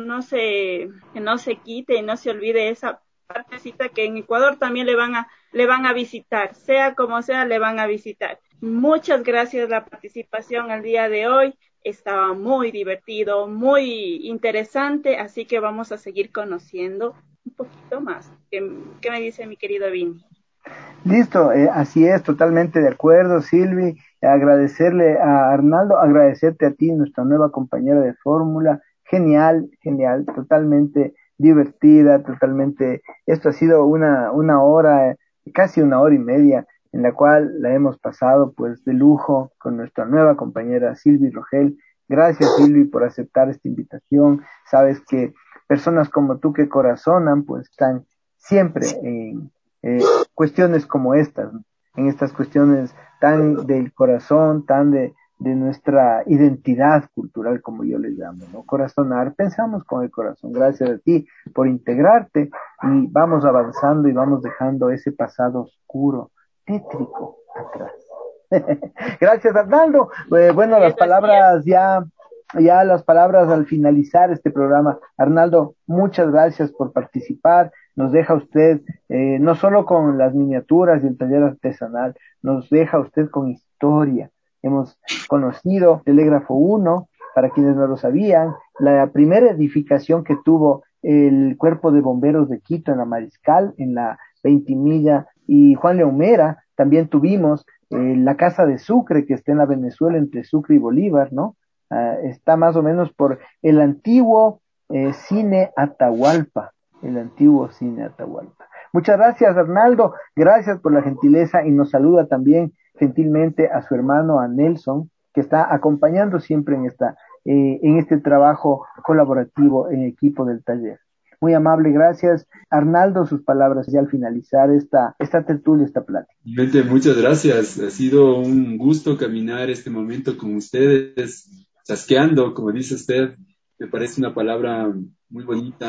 quite y no se olvide esa partecita que en Ecuador también le van a visitar, sea como sea, le van a visitar. Muchas gracias por la participación el día de hoy. Estaba muy divertido, muy interesante, así que vamos a seguir conociendo un poquito más. ¿Qué me dice mi querido Vini? Listo, así es, totalmente de acuerdo, Silvi. Agradecerle a Arnaldo, agradecerte a ti, nuestra nueva compañera de fórmula. Genial, genial, totalmente divertida, totalmente. Esto ha sido una hora, casi una hora y media, en la cual la hemos pasado pues de lujo con nuestra nueva compañera Silvi Rogel. Gracias, Silvi, por aceptar esta invitación. Sabes que personas como tú que corazonan pues están siempre en cuestiones como estas, ¿no? En estas cuestiones tan del corazón, tan de nuestra identidad cultural, como yo le llamo, ¿no? Corazonar, pensamos con el corazón. Gracias a ti por integrarte y vamos avanzando y vamos dejando ese pasado oscuro, tétrico atrás. Gracias, Arnaldo. Bueno, las palabras ya las palabras al finalizar este programa. Arnaldo, muchas gracias por participar. Nos deja usted, no solo con las miniaturas y el taller artesanal, nos deja usted con historia. Hemos conocido Telégrafo 1, para quienes no lo sabían, la primera edificación que tuvo el Cuerpo de Bomberos de Quito en la Mariscal, en la Ventimilla, y Juan Leomera. También tuvimos la Casa de Sucre, que está en la Venezuela, entre Sucre y Bolívar, ¿no? Está más o menos por el antiguo Cine Atahualpa, Muchas gracias, Arnaldo, gracias por la gentileza, y nos saluda también gentilmente a su hermano, a Nelson, que está acompañando siempre en este trabajo colaborativo en equipo del taller. Muy amable, gracias. Arnaldo, sus palabras ya al finalizar esta tertulia, esta plática. Muchas gracias. Ha sido un gusto caminar este momento con ustedes, chasqueando, como dice usted. Me parece una palabra muy bonita.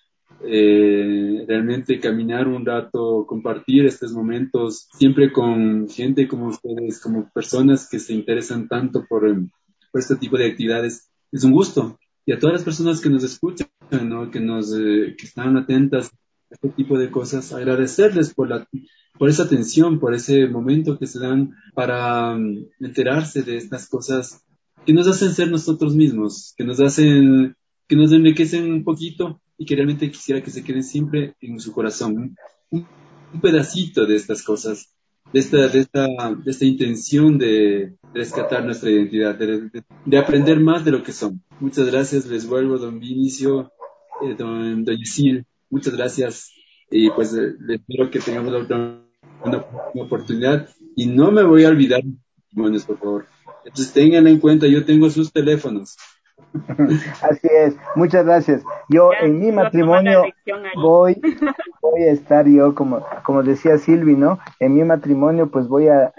Realmente caminar un rato, compartir estos momentos, siempre con gente como ustedes, como personas que se interesan tanto por este tipo de actividades. Es un gusto. Y a todas las personas que nos escuchan, ¿no? que están atentas a este tipo de cosas, agradecerles por esa atención, por ese momento que se dan para enterarse de estas cosas que nos hacen ser nosotros mismos, que nos enriquecen un poquito, y que realmente quisiera que se queden siempre en su corazón. Un pedacito de estas cosas, de esta intención de rescatar nuestra identidad, de aprender más de lo que son. Muchas gracias, les vuelvo, don Vinicio, don Isil, muchas gracias, y pues les espero que tengamos una oportunidad, y no me voy a olvidar, por favor. Entonces tengan en cuenta, yo tengo sus teléfonos. Así es, muchas gracias. Yo en mi matrimonio voy a estar yo, como decía Silvi, ¿no? En mi matrimonio pues voy a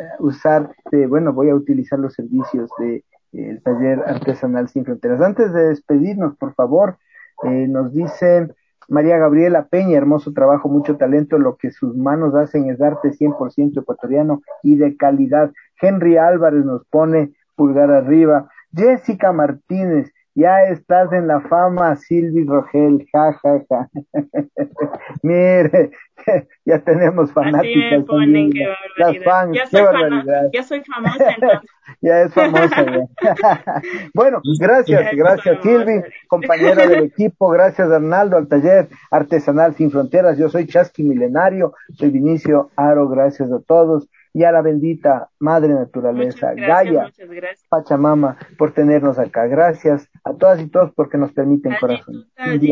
utilizar los servicios de el taller artesanal Sin Fronteras. Antes de despedirnos, por favor, nos dice María Gabriela Peña: hermoso trabajo, mucho talento, lo que sus manos hacen es arte 100% ecuatoriano y de calidad. Henry Álvarez nos pone pulgar arriba. Jessica Martínez: ya estás en la fama, Silvi Rogel, ja, ja, ja. Mire, ya tenemos fanáticas. Así me ponen, qué barbaridad. Las fans, qué barbaridad. Ya soy famosa entonces. Ya es famosa ya. Bueno, gracias Silvi, compañera del equipo, gracias Arnaldo, al taller artesanal Sin Fronteras. Yo soy Chasqui Milenario, soy Vinicio Aro, gracias a todos. Y a la bendita Madre Naturaleza, Gaia, Pachamama, por tenernos acá. Gracias a todas y todos porque nos permiten corazón.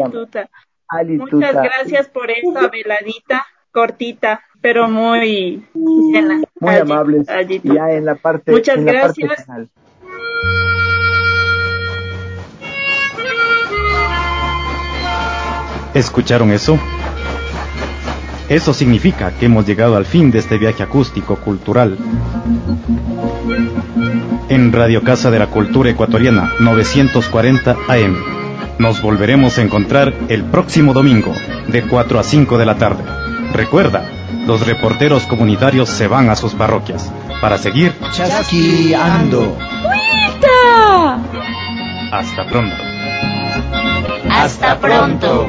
Muchas gracias por esta veladita cortita, pero muy llena. Muy amables. Ya en la parte, muchas gracias. Parte final. ¿Escucharon eso? Eso significa que hemos llegado al fin de este viaje acústico cultural. En Radio Casa de la Cultura Ecuatoriana, 940 AM. Nos volveremos a encontrar el próximo domingo, de 4 a 5 de la tarde. Recuerda, los reporteros comunitarios se van a sus parroquias para seguir chasqueando. Hasta pronto. Hasta pronto.